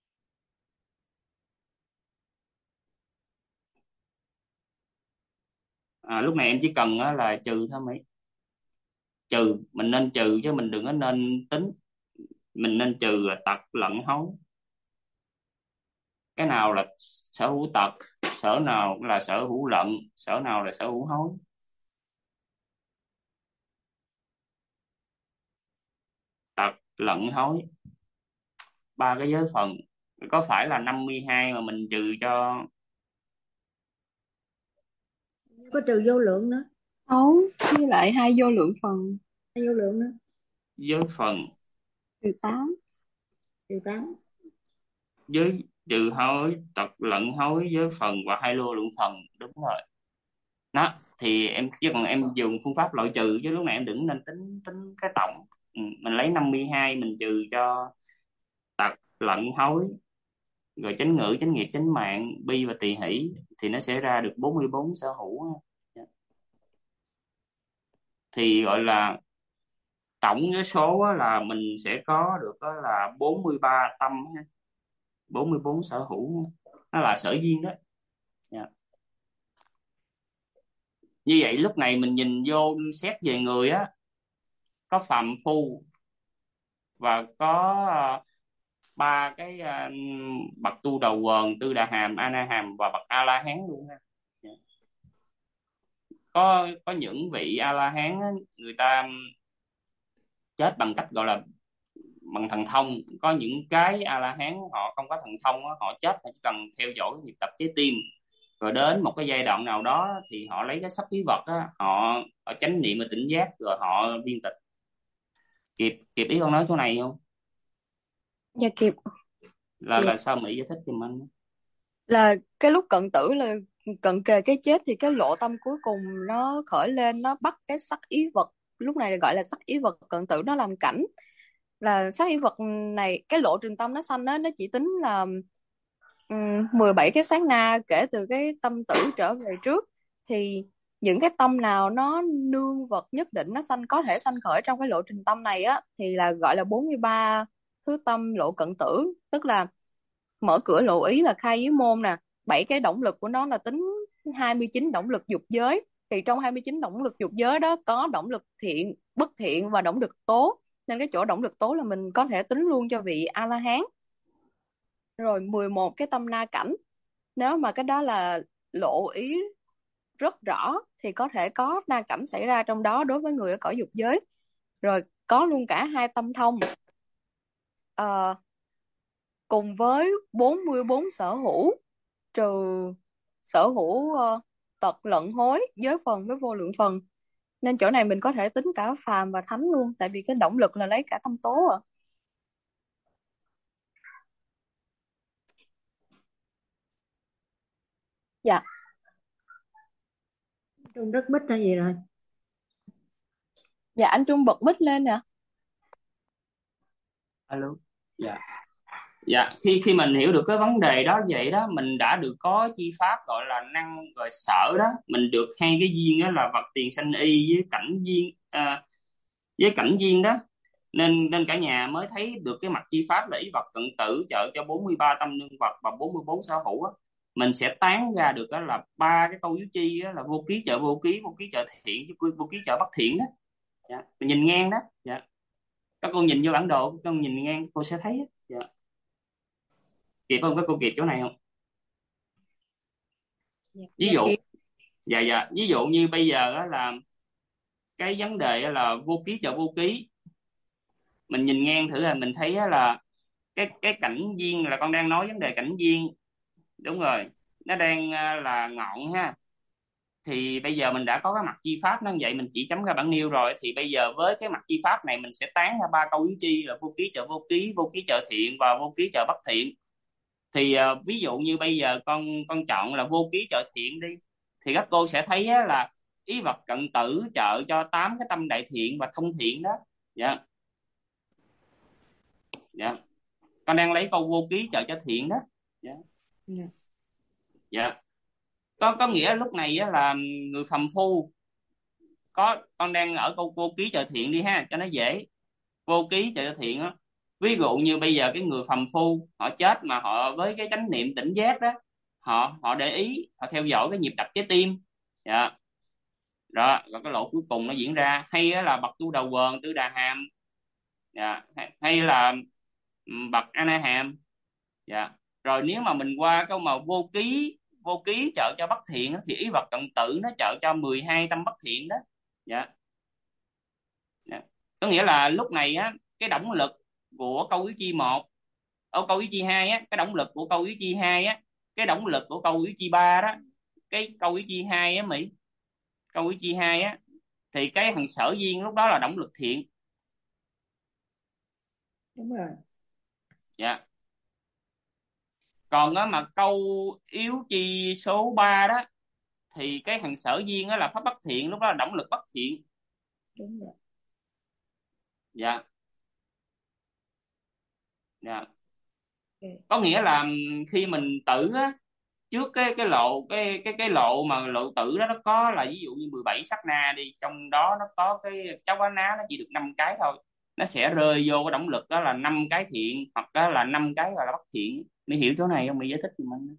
Lúc này em chỉ cần á, là trừ thôi Mỹ. Trừ, mình nên trừ chứ mình đừng có nên tính. Mình nên trừ là tật lận hối. Cái nào là sở hữu tật, sở nào là sở hữu lận, sở nào là sở hữu hối. Tật lận hối, ba cái giới phần. Có phải là 52 mà mình trừ cho? Có trừ vô lượng nữa. 6 với lại 2 vô lượng phần. 2 vô lượng nữa. Giới phần Trừ 8. Trừ 8. Giới trừ hối, tật lận hối, giới phần và 2 lô lượng phần. Đúng rồi đó. Thì em chứ còn em dùng phương pháp loại trừ, chứ lúc này em đừng nên tính tính cái tổng. Mình lấy 52 mình trừ cho tật lận hối, rồi chánh ngữ, chánh nghiệp, chánh mạng, bi và tỳ hỷ, thì nó sẽ ra được 44 sở hữu. Thì gọi là tổng cái số á, là mình sẽ có được đó là 43 tâm ha, 44 sở hữu ha. Nó là sở duyên đó. Dạ. Như vậy lúc này mình nhìn vô xét về người á, có phàm phu và có ba cái bậc tu đầu quần, tư đà hàm, a na hàm và bậc a la hán luôn ha. Dạ. Có những vị a la hán á, người ta chết bằng cách gọi là bằng thần thông. Có những cái a la hán họ không có thần thông á, họ chết họ chỉ cần theo dõi nhịp tập trái tim, rồi đến một cái giai đoạn nào đó thì họ lấy cái sắc khí vật á, họ chánh niệm và tỉnh giác rồi họ viên tịch. Kịp kịp ý con nói chỗ này không? Dạ kịp. Là sao Mỹ giải thích giùm anh. Là cái lúc cận tử là cận kề cái chết thì cái lộ tâm cuối cùng nó khởi lên, nó bắt cái sắc ý vật, lúc này gọi là sắc ý vật cận tử, nó làm cảnh. Là sắc ý vật này, cái lộ trình tâm nó sanh á, nó chỉ tính là 17 cái sát na kể từ cái tâm tử trở về trước. Thì những cái tâm nào nó nương vật nhất định nó sanh, có thể sanh khởi trong cái lộ trình tâm này á, thì là gọi là 43 thứ tâm lộ cận tử. Tức là mở cửa lộ ý là khai giới môn nè, 7 cái động lực của nó là tính 29 động lực dục giới. Thì trong 29 động lực dục giới đó có động lực thiện, bất thiện và động lực tố, nên cái chỗ động lực tố là mình có thể tính luôn cho vị A La Hán. Rồi 11 cái tâm na cảnh, nếu mà cái đó là lộ ý rất rõ thì có thể có na cảnh xảy ra trong đó đối với người ở cõi dục giới. Rồi có luôn cả hai tâm thông, cùng với 44 sở hữu, trừ sở hữu tật lận hối, giới phần với vô lượng phần. Nên chỗ này mình có thể tính cả phàm và thánh luôn, tại vì cái động lực là lấy cả tâm tố à. Dạ. Trung đất bích là gì rồi? Dạ anh Trung bật mic lên nè. Alo. Dạ. Dạ, khi khi mình hiểu được cái vấn đề đó vậy đó, mình đã được có chi pháp gọi là năng rồi sở đó, mình được hai cái duyên đó là vật tiền sanh y với cảnh duyên, với cảnh duyên đó. Nên cả nhà mới thấy được cái mặt chi pháp là ý vật cận tử trợ cho 43 tâm nương vật và 44 sở hữu á. Mình sẽ tán ra được đó là ba cái câu yếu chi đó là vô ký trợ vô ký, vô ký trợ thiện với vô ký trợ bất thiện đó. Dạ. Mình nhìn ngang đó. Dạ. Các con nhìn vô bản đồ, các con nhìn ngang cô sẽ thấy á. Dạ. Kịp không, các cô kịp chỗ này không? Ví Dạ dụ, kịp. dạ, ví dụ như bây giờ á là cái vấn đề á là vô ký trợ vô ký, mình nhìn ngang thử là mình thấy á là cái cảnh duyên, là con đang nói vấn đề cảnh duyên, đúng rồi, nó đang là ngọn ha. Thì bây giờ mình đã có cái mặt chi pháp nó như vậy, mình chỉ chấm ra bảng nêu rồi, thì bây giờ với cái mặt chi pháp này mình sẽ tán ra ba câu yếu chi là vô ký trợ vô ký, vô ký trợ thiện và vô ký trợ bất thiện. Thì ví dụ như bây giờ con chọn là vô ký trợ thiện đi, thì các cô sẽ thấy á, là ý vật cận tử trợ cho 8 cái tâm đại thiện và thông thiện đó. Dạ. Dạ, con đang lấy câu vô ký trợ cho thiện đó. Dạ. Dạ. Dạ, có nghĩa lúc này á, là người phàm phu, con đang ở câu vô ký trợ thiện đi ha cho nó dễ. Vô ký trợ cho thiện á, ví dụ như bây giờ cái người phàm phu họ chết mà họ với cái chánh niệm tỉnh giác đó, họ để ý, họ theo dõi cái nhịp đập trái tim. Dạ. Rồi cái lộ cuối cùng nó diễn ra, hay là bậc tu đầu quần, tư đà hàm. Dạ. Hay là bậc a na hàm. Dạ. Rồi nếu mà mình qua câu mà vô ký trợ cho bất thiện á, thì ý vật cận tử nó trợ cho 12 tâm bất thiện đó. Dạ. Dạ. Có nghĩa là lúc này á, cái động lực của câu yếu chi một, câu yếu chi hai á, cái động lực của câu yếu chi hai á, cái động lực của câu yếu chi ba đó, cái câu yếu chi hai á Mỹ, câu yếu chi hai á, thì cái thằng sở duyên lúc đó là động lực thiện. Đúng rồi. Dạ. Còn á mà câu yếu chi số 3 đó, thì cái thằng sở duyên đó là pháp bất thiện, lúc đó là động lực bất thiện. Đúng rồi. Dạ. Dạ. Okay. Có nghĩa là khi mình tử á, trước cái lộ cái lộ mà lộ tử đó, nó có là ví dụ như 17 sát na đi, trong đó nó có cái cháu cá ná nó chỉ được 5 cái thôi, nó sẽ rơi vô cái động lực đó là 5 cái thiện, hoặc đó là 5 cái gọi là bất thiện. Mới hiểu chỗ này không? Mới giải thích giùm anh.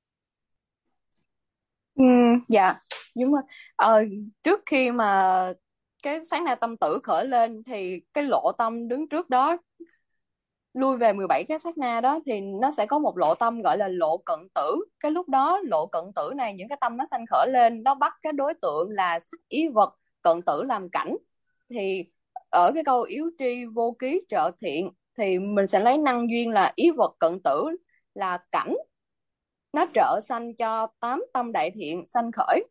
Dạ, đúng rồi. Trước khi mà cái sáng na tâm tử khởi lên thì cái lộ tâm đứng trước đó lui về 17 cái sát na đó thì nó sẽ có một lộ tâm gọi là lộ cận tử. Cái lúc đó lộ cận tử này, những cái tâm nó sanh khởi lên, nó bắt cái đối tượng là sắc ý vật cận tử làm cảnh. Thì ở cái câu yếu tri vô ký trợ thiện thì mình sẽ lấy năng duyên là ý vật cận tử là cảnh, nó trợ sanh cho 8 tâm đại thiện sanh khởi.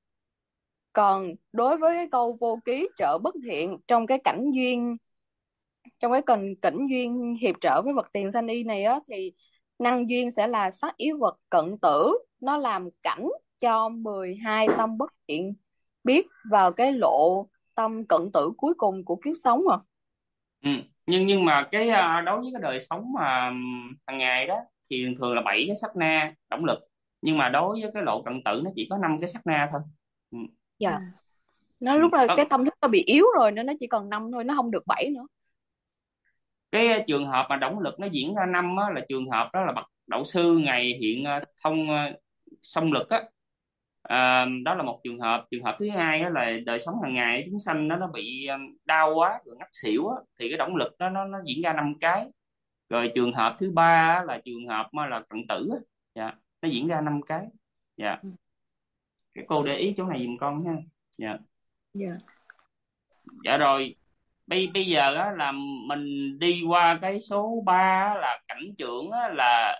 Còn đối với cái câu vô ký trợ bất thiện, trong cái cảnh duyên, trong cái cảnh duyên hiệp trợ với vật tiền sanh y này á, thì năng duyên sẽ là sắc yếu vật cận tử, nó làm cảnh cho 12 tâm bất thiện biết vào cái lộ tâm cận tử cuối cùng của kiếp sống à. Ừ. Nhưng mà cái đối với cái đời sống mà hàng ngày đó thì thường thường là 7 cái sát na động lực, nhưng mà đối với cái lộ cận tử nó chỉ có 5 cái sát na thôi. Ừ. Dạ, nó Ừ. lúc là cái tâm thức nó bị yếu rồi nên nó chỉ còn 5 thôi, nó không được 7 nữa. Cái trường hợp mà động lực nó diễn ra 5 á, là trường hợp đó là bậc đạo sư ngày hiện thông song lực á. Đó là một trường hợp thứ hai á, là đời sống hàng ngày chúng sanh nó bị đau quá rồi ngất xỉu á, thì cái động lực đó nó diễn ra 5 cái. Rồi trường hợp thứ ba á, là trường hợp mà là cận tử á. Dạ, nó diễn ra 5 cái. Dạ, cái cô để ý chỗ này giùm con ha. Dạ. Dạ. Dạ rồi, bây giờ á là mình đi qua cái số 3 á, là cảnh trưởng á, là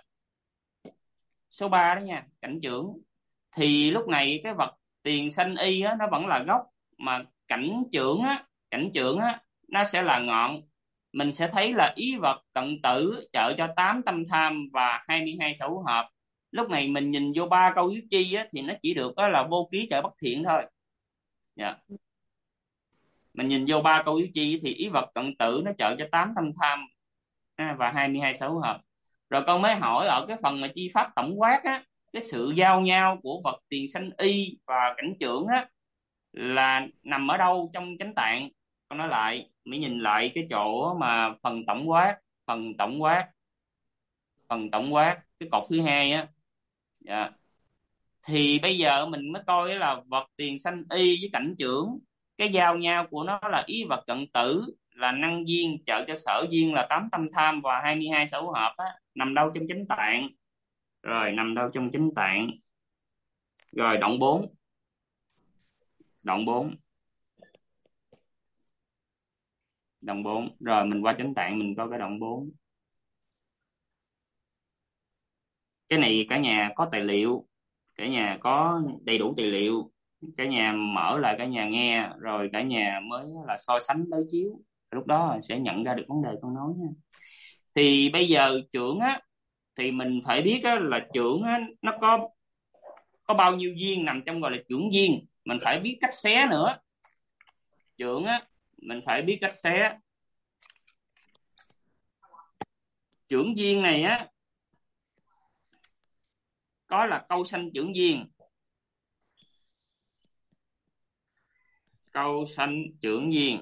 số 3 đó nha, cảnh trưởng. Thì lúc này cái vật tiền sanh y á, nó vẫn là gốc, mà cảnh trưởng á nó sẽ là ngọn. Mình sẽ thấy là ý vật cận tử trợ cho 8 tâm tham và 22 sở hữu hợp. Lúc này mình nhìn vô ba câu yếu chi á, thì nó chỉ được đó là vô ký trợ bất thiện thôi. Dạ. Mình nhìn vô ba câu yếu chi thì ý vật cận tử nó trợ cho 8 tâm tham và 22 sở hữu hợp. Rồi con mới hỏi ở cái phần mà chi pháp tổng quát á, cái sự giao nhau của vật tiền sanh y và cảnh trưởng á là nằm ở đâu trong chánh tạng. Con nói lại, mới nhìn lại cái chỗ mà phần tổng quát cái cột thứ hai á. Dạ. Thì bây giờ mình mới coi là vật tiền sanh y với cảnh trưởng, cái giao nhau của nó là ý vật cận tử là năng duyên trợ cho sở duyên là 8 tâm tham và 22 sở hữu hợp á, nằm đâu trong chánh tạng. Rồi nằm đâu trong chánh tạng. Rồi động 4. Động 4. Động 4. Rồi mình qua chánh tạng mình coi cái động 4. Cái này cả nhà có tài liệu, cả nhà có đầy đủ tài liệu, cả nhà mở lại cả nhà nghe rồi cả nhà mới là so sánh đối chiếu, lúc đó sẽ nhận ra được vấn đề con nói nha. Thì bây giờ trưởng á thì mình phải biết á, là trưởng á nó có bao nhiêu duyên nằm trong gọi là trưởng duyên, mình phải biết cách xé nữa. Trưởng á mình phải biết cách xé. Trưởng duyên này á có là câu sanh trưởng duyên, câu sanh trưởng duyên,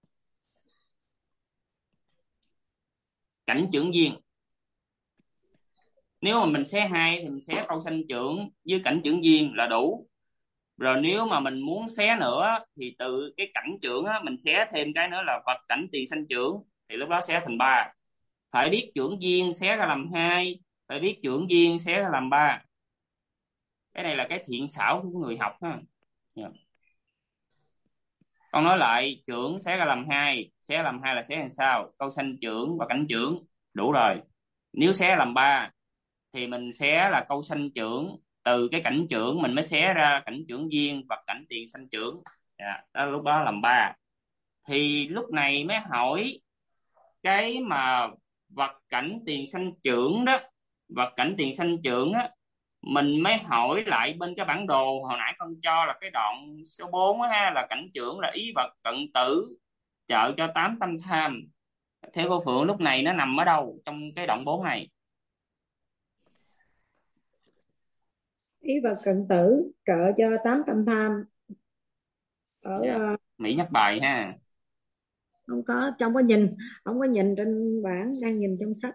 cảnh trưởng duyên. Nếu mà mình xé hai thì mình xé câu sanh trưởng với cảnh trưởng duyên là đủ. Rồi nếu mà mình muốn xé nữa thì từ cái cảnh trưởng á, mình xé thêm cái nữa là vật cảnh tiền sanh trưởng, thì lúc đó xé thành 3. Phải biết trưởng duyên xé ra làm 2, phải biết trưởng duyên xé ra làm 3. Cái này là cái thiện xảo của người học ha. Yeah. Con nói lại, trưởng xé ra làm 2, xé làm 2 là xé làm sao? Câu sanh trưởng và cảnh trưởng, đủ rồi. Nếu xé làm 3 thì mình xé là câu sanh trưởng, từ cái cảnh trưởng mình mới xé ra cảnh trưởng duyên và cảnh tiền sanh trưởng. Đó, lúc đó làm 3. Thì lúc này mới hỏi cái mà vật cảnh tiền sanh trưởng đó, vật cảnh tiền sanh trưởng á, mình mới hỏi lại bên cái bản đồ hồi nãy con cho là cái đoạn số 4 á ha, là cảnh trưởng là ý vật cận tử trợ cho 8 tâm tham. Theo cô Phượng lúc này nó nằm ở đâu trong cái đoạn 4 này? Ý vật cận tử trợ cho 8 tâm tham. Ở Dạ. Mỹ nhắc bài ha. không có không có nhìn trên bảng, đang nhìn trong sách.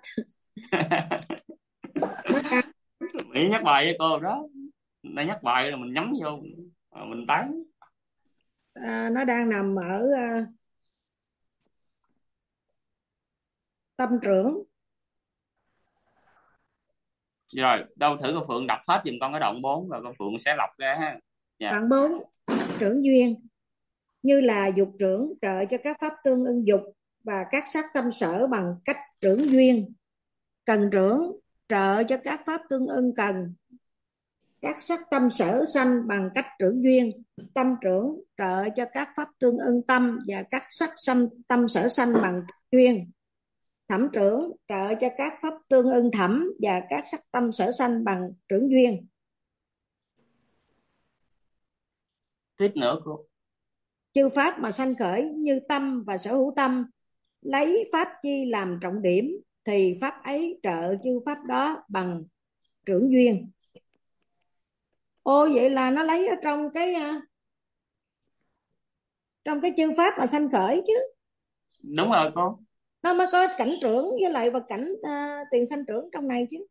Nó đang Mỹ nhắc bài với cô đó, nó nhắc bài là mình nhắm vô mình tán. nó đang nằm ở tâm trưởng. Rồi đâu thử cô Phượng đọc hết giùm con cái đoạn 4 rồi cô Phượng sẽ lọc ra ha. Dạ. Đoạn 4, trưởng duyên như là dục trưởng trợ cho các pháp tương ưng dục và các sắc tâm sở bằng cách trưởng duyên. Cần trưởng trợ cho các pháp tương ưng cần, các sắc tâm sở sanh bằng cách trưởng duyên. Tâm trưởng trợ cho các pháp tương ưng tâm và các sắc tâm sở sanh bằng duyên. Thẩm trưởng trợ cho các pháp tương ưng thẩm và các sắc tâm sở sanh bằng trưởng duyên. Tiếp nữa cô. Chư pháp mà sanh khởi như tâm và sở hữu tâm, lấy pháp chi làm trọng điểm thì pháp ấy trợ chư pháp đó bằng trưởng duyên. Ô, vậy là nó lấy ở trong cái chư pháp mà sanh khởi chứ. Đúng rồi cô. Nó mới có cảnh trưởng với lại và cảnh tiền sanh trưởng trong này chứ.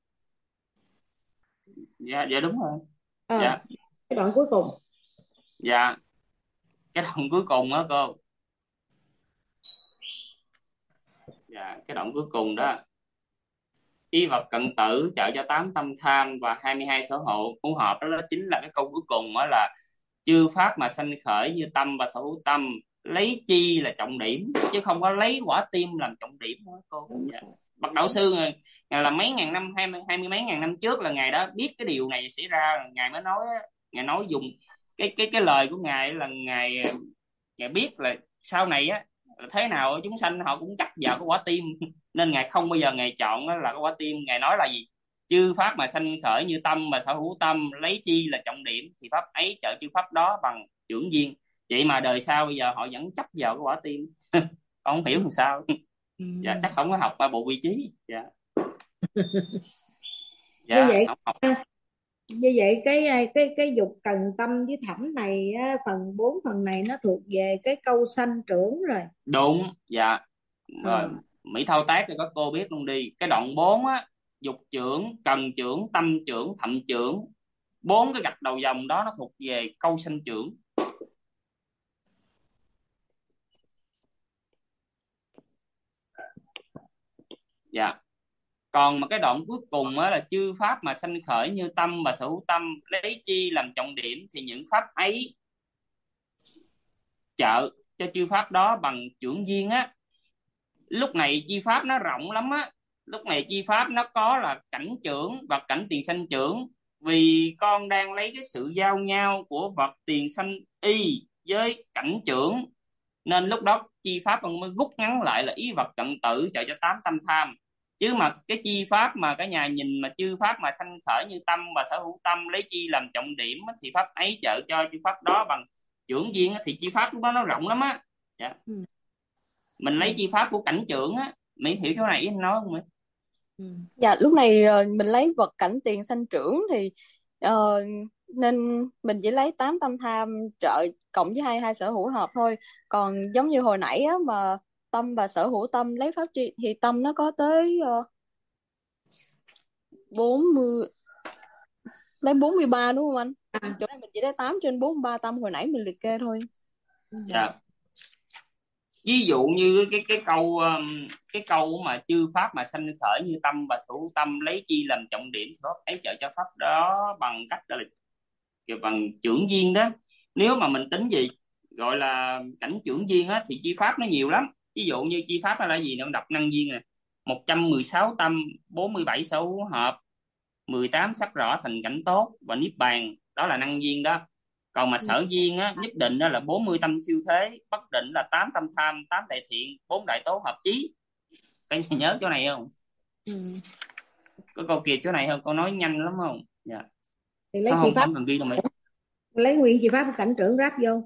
Dạ, dạ đúng rồi. Dạ. Cái đoạn cuối cùng. Dạ. Cái đoạn cuối cùng đó cô. Dạ, cái đoạn cuối cùng đó. Ý vật cận tử trợ cho 8 tâm tham và 22 sở hữu hợp, đó chính là cái câu cuối cùng, đó là chư pháp mà sanh khởi như tâm và sở hữu tâm, lấy chi là trọng điểm chứ không có lấy quả tim làm trọng điểm đó cô. Dạ. Bậc đạo sư ngài là mấy ngàn năm, hai mươi mấy ngàn năm trước là ngài đã biết cái điều này xảy ra, ngài mới nói, ngài nói dùng cái lời của ngài là ngài biết là sau này á thế nào chúng sanh họ cũng chấp vào cái quả tim, nên ngài không bao giờ ngài chọn là cái quả tim. Ngài nói là gì? Chư pháp mà sanh khởi như tâm và sở hữu tâm, lấy chi là trọng điểm thì pháp ấy trợ chư pháp đó bằng chưởng duyên. Vậy mà đời sau bây giờ họ vẫn chấp vào cái quả tim. Con không hiểu làm sao. Dạ, chắc không có học ba bộ vị trí. Dạ. Dạ, như vậy không học. Như vậy cái dục cần tâm với thẩm này á, phần 4 phần này nó thuộc về cái câu sanh trưởng rồi. Đúng. Dạ. Rồi Mỹ thao tác cho các cô biết luôn đi. Cái đoạn 4 á, dục trưởng, cần trưởng, tâm trưởng, thậm trưởng, 4 cái gạch đầu dòng đó nó thuộc về câu sanh trưởng. Dạ. Còn mà cái đoạn cuối cùng á là chư pháp mà sanh khởi như tâm và sở hữu tâm, lấy chi làm trọng điểm thì những pháp ấy trợ cho chư pháp đó bằng chưởng duyên á. Lúc này chi pháp nó rộng lắm á. Lúc này chi pháp nó có là cảnh trưởng và cảnh tiền sanh trưởng, vì con đang lấy cái sự giao nhau của vật tiền sanh y với cảnh trưởng, nên lúc đó chi pháp con mới rút ngắn lại là ý vật cận tử trợ cho 8 tâm tham. Chứ mà cái chi pháp mà cả nhà nhìn mà chư pháp mà sanh khởi như tâm và sở hữu tâm, lấy chi làm trọng điểm thì pháp ấy trợ cho chư pháp đó bằng chưởng duyên, thì chi pháp lúc đó nó rộng lắm á. Dạ. Mình lấy chi pháp của cảnh trưởng á. Mỹ hiểu chỗ này ý anh nói không Mỹ? Dạ, lúc này mình lấy vật cảnh tiền sanh trưởng thì nên mình chỉ lấy 8 tâm tham trợ cộng với 22 sở hữu hợp thôi. Còn giống như hồi nãy á, mà tâm và sở hữu tâm lấy pháp chi thì tâm nó có tới 40, lấy 43 đúng không anh? Chỗ này mình chỉ lấy 8 trên 43 tâm hồi nãy mình liệt kê thôi. Dạ. Ví dụ như cái câu mà chư pháp mà sanh khởi như tâm và sở hữu tâm, lấy chi làm trọng điểm thì pháp ấy trợ cho pháp đó bằng cách là bằng chưởng duyên đó. Nếu mà mình tính gì gọi là cảnh chưởng duyên á thì chi pháp nó nhiều lắm. Ví dụ như chi pháp nó là gì, nó đọc năng duyên nè: 116 tâm, 47 sở hữu hợp, 18 sắc rõ thành cảnh tốt và niết bàn, đó là năng duyên đó. Còn mà sở duyên á, nhất định đó là 40 tâm siêu thế, bất định là 8 tâm tham, 8 đại thiện, 4 đại tố hợp chí. Cái nhà nhớ chỗ này không? Có câu kịp chỗ này không? Cô nói nhanh lắm không? Dạ. Thì lấy chi pháp không cần ghi đâu mày. Lấy nguyên chi pháp của cảnh trưởng ráp vô.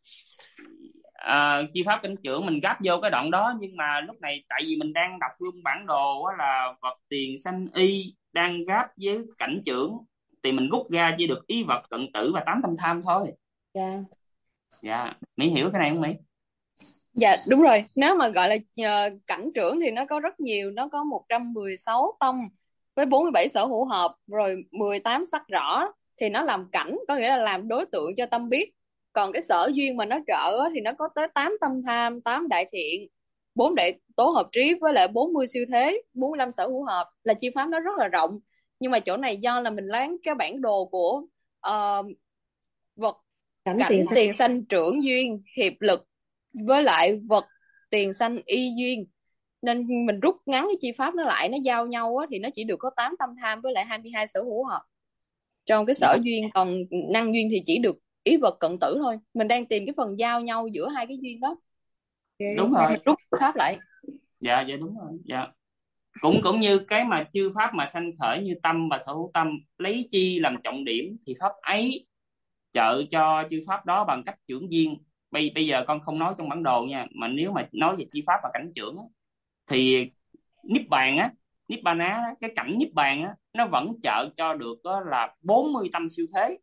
Chi pháp cảnh trưởng mình gáp vô cái đoạn đó, nhưng mà lúc này tại vì mình đang đọc luôn bản đồ á, là vật tiền sanh y đang gáp với cảnh trưởng, thì mình rút ra chỉ được ý vật cận tử và 8 tâm tham thôi. Dạ. Dạ, Mỹ hiểu cái này không Mỹ? Dạ đúng rồi, nếu mà gọi là cảnh trưởng thì nó có rất nhiều, nó có 116 tâm với 47 sở hữu hợp, rồi 18 sắc rõ, thì nó làm cảnh, có nghĩa là làm đối tượng cho tâm biết. Còn cái sở duyên mà nó trợ á, thì nó có tới 8 tâm tham, 8 đại thiện, 4 đại tố hợp trí, với lại 40 siêu thế, 45 sở hữu hợp, là chi pháp nó rất là rộng. Nhưng mà chỗ này do là mình lấy cái bản đồ của ờ, vật Cảnh cảnh tiền sanh. tiền sanh trưởng duyên hiệp lực với lại vật tiền sanh y duyên, nên mình rút ngắn cái chi pháp nó lại, nó giao nhau á, thì nó chỉ được có 8 tâm tham với lại 22 sở hữu hợp trong cái sở duyên, còn năng duyên thì chỉ được ý vật cận tử thôi. Mình đang tìm cái phần giao nhau giữa hai cái duyên đó. Đúng Nên rồi. mình rút pháp lại. Dạ đúng rồi. Dạ, cũng như cái mà chư pháp mà sanh khởi như tâm và sở hữu tâm, lấy chi làm trọng điểm thì pháp ấy trợ cho chư pháp đó bằng cách trưởng duyên. Bây giờ con không nói trong bản đồ nha, mà nếu mà nói về chi pháp và cảnh trưởng á, thì niết bàn á, niết bàn á, cái cảnh niết bàn á, nó vẫn trợ cho được đó là 40 tâm siêu thế.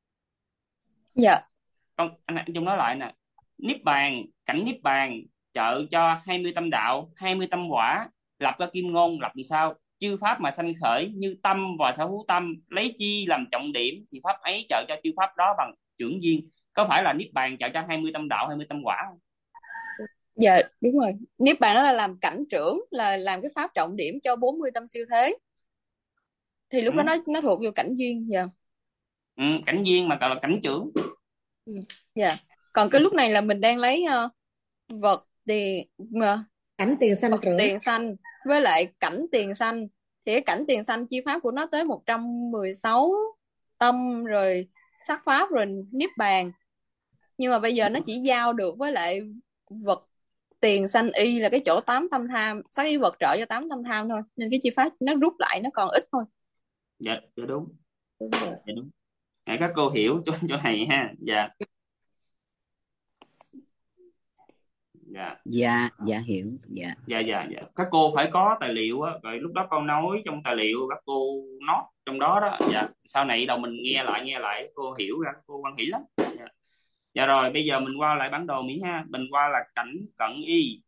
Dạ. Con anh Trung nói lại nè, niết bàn, cảnh niết bàn trợ cho 20 tâm đạo, 20 tâm quả, lập ra kim ngôn. Lập làm sao? Chư pháp mà sanh khởi như tâm và sở hữu tâm, lấy chi làm trọng điểm thì pháp ấy trợ cho chư pháp đó bằng trưởng duyên. Có phải là niết bàn trợ cho 20 tâm đạo, 20 tâm quả không? Dạ đúng rồi, niết bàn đó là làm cảnh trưởng, là làm cái pháp trọng điểm cho 40 tâm siêu thế, thì lúc đó nó thuộc vô cảnh duyên. Dạ. Cảnh duyên mà gọi là cảnh trưởng. Dạ. Còn cái lúc này là mình đang lấy vật tiền Cảnh tiền sanh vật trưởng. tiền sanh với lại cảnh tiền sanh, thì cái cảnh tiền sanh chi pháp của nó tới 116 tâm, rồi sắc pháp, rồi niết bàn. Nhưng mà bây giờ nó chỉ giao được với lại vật tiền sanh y, là cái chỗ 8 tâm tham, sắc y vật trợ cho 8 tâm tham thôi, nên cái chi pháp nó rút lại nó còn ít thôi. Dạ đúng. Đúng rồi. Dạ đúng. Các cô hiểu chỗ này ha. Dạ. Dạ hiểu. Dạ. Các cô phải có tài liệu á, rồi lúc đó con nói trong tài liệu các cô nói trong đó đó. Dạ, sau này đầu mình nghe lại cô hiểu ra, cô quan hỷ lắm. Dạ rồi, bây giờ mình qua lại bản đồ Mỹ ha. Mình qua là cảnh cận y.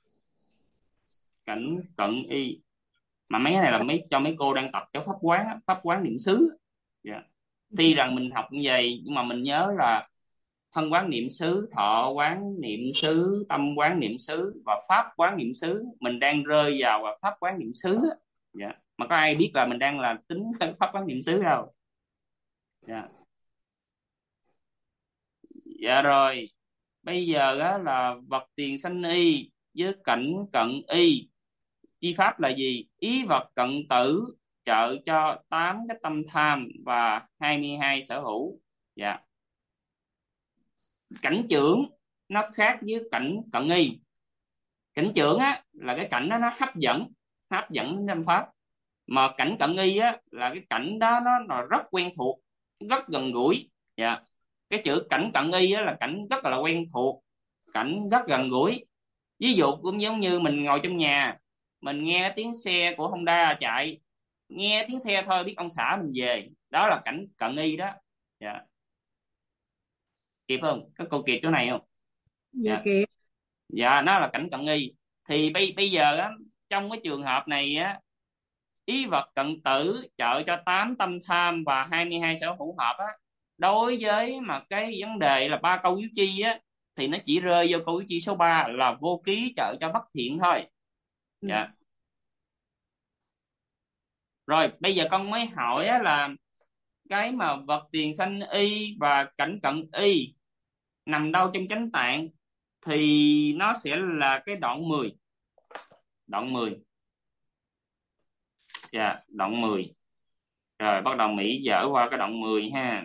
Cảnh cận y mà mấy cái này là cho mấy cô đang tập cho pháp quán niệm xứ. Dạ. Tuy rằng mình học như vậy nhưng mà mình nhớ là thân quán niệm xứ, thọ quán niệm xứ, tâm quán niệm xứ và pháp quán niệm xứ. Mình đang rơi vào pháp quán niệm xứ. Dạ. Mà có ai biết là mình đang là tính pháp quán niệm xứ đâu? Dạ. Dạ rồi, bây giờ á, là vật tiền sanh y với cảnh cận y, chi pháp là gì? Ý vật cận tử trợ cho 8 cái tâm tham và 22 sở hữu. Dạ. Cảnh trưởng nó khác với cảnh cận y. Cảnh trưởng á là cái cảnh đó nó hấp dẫn năm pháp, mà cảnh cận y á là cái cảnh đó nó là rất quen thuộc, rất gần gũi. Dạ. Cái chữ cảnh cận y á là cảnh rất là quen thuộc, cảnh rất gần gũi. Ví dụ cũng giống như mình ngồi trong nhà, mình nghe tiếng xe của Honda chạy, nghe tiếng xe thôi biết ông xã mình về, đó là cảnh cận y đó. Dạ. Kịp không? Các cô kịp chỗ này không? Dạ kìa. Dạ, nó là cảnh cận y. Thì bây giờ á, trong cái trường hợp này á, ý vật cận tử trợ cho 8 tâm tham và 22 sở hữu hợp á, đối với mà cái vấn đề là 3 câu yếu chi á, thì nó chỉ rơi vô câu yếu chi số 3 là vô ký trợ cho bất thiện thôi. Dạ. Rồi bây giờ con mới hỏi á, là cái mà vật tiền sanh y và cảnh cận y nằm đâu trong chánh tạng, thì nó sẽ là cái đoạn 10. Đoạn 10. Dạ, đoạn 10. Rồi bắt đầu Mỹ dở qua cái đoạn 10 ha.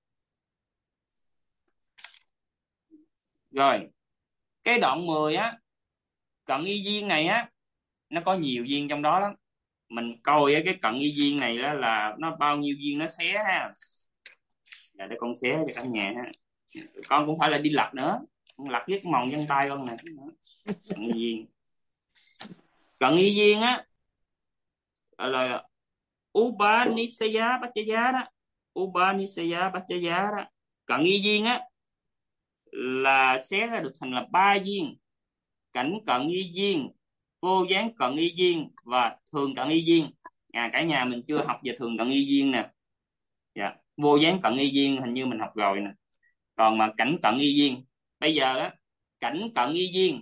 Rồi, cái đoạn 10 á, cận y duyên này á, nó có nhiều duyên trong đó lắm. Mình coi cái cận y duyên này đó là nó bao nhiêu duyên nó xé ha. Để con xé cho cả nhà ha. Con cũng phải là đi lật nữa. Con lật với cái mòn chân tay con nè. Cận y duyên. Cận y duyên á, gọi là Upanisaya Bachaya đó. Upanisaya Bhattacharya đó, cận y duyên á là xé ra được thành là 3 duyên: cảnh cận y duyên, vô gián cận y duyên và thường cận y duyên. Cả nhà mình chưa học về thường cận y duyên nè. Dạ. Vô gián cận y duyên hình như mình học rồi nè. Còn mà cảnh cận y duyên, bây giờ á, cảnh cận y duyên,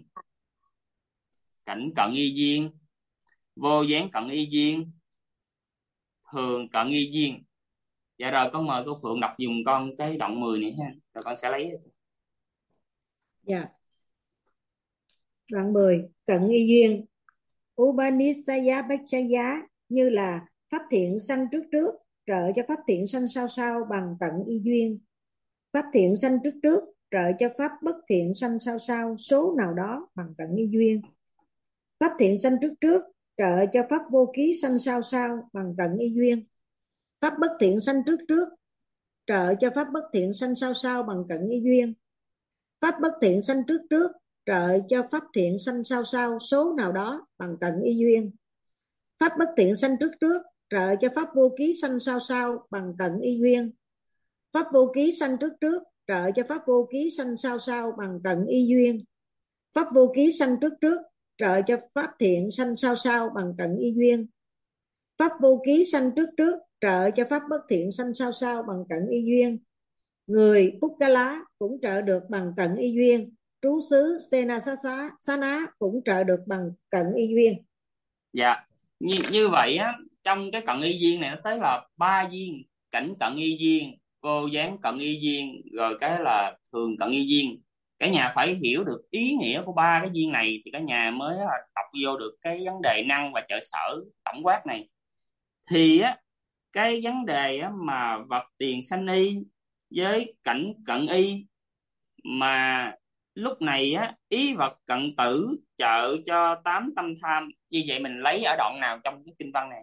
vô gián cận y duyên, thường cận y duyên. Dạ rồi, con mời cô Phượng đọc dùm con cái đoạn 10 này ha, rồi con sẽ lấy. Dạ. Đoạn 10. Cận y duyên. Upanisaya Bhattacharya như là pháp thiện sanh trước trước, trợ cho pháp thiện sanh sau sau bằng cận y duyên. Pháp thiện sanh trước trước, trợ cho pháp bất thiện sanh sau sau số nào đó bằng cận y duyên. Pháp thiện sanh trước trước, trợ cho pháp vô ký sanh sau sau bằng cận y duyên. Pháp bất thiện sanh trước trước, trợ cho pháp bất thiện sanh sau sau bằng cận y duyên. Pháp bất thiện sanh trước trước, trợ cho pháp thiện sanh sau sau số nào đó bằng cận y duyên. Pháp bất thiện sanh trước trước, trợ cho pháp vô ký sanh sau sau bằng cận y duyên. Pháp vô ký sanh trước trước, trợ cho pháp vô ký sanh sau sau bằng cận y duyên. Pháp vô ký sanh trước trước, trợ cho pháp thiện sanh sau sau bằng cận y duyên. Pháp vô ký sanh trước trước, trợ cho pháp bất thiện sanh sau sau bằng cận y duyên. Người Pukkala cũng trợ được bằng cận y duyên. Trú xứ Senasana cũng trợ được bằng cận y duyên. Dạ, như vậy á, trong cái cận y duyên này nó tới là 3 duyên: cảnh cận y duyên, vô gián cận y duyên, rồi cái là thường cận y duyên. Cả nhà phải hiểu được ý nghĩa của 3 cái duyên này thì cả nhà mới đọc vô được cái vấn đề năng và trợ sở tổng quát này. Thì á, cái vấn đề á, mà vật tiền sanh y với cảnh cận y, mà lúc này á, ý vật cận tử trợ cho 8 tâm tham, như vậy mình lấy ở đoạn nào trong cái kinh văn này?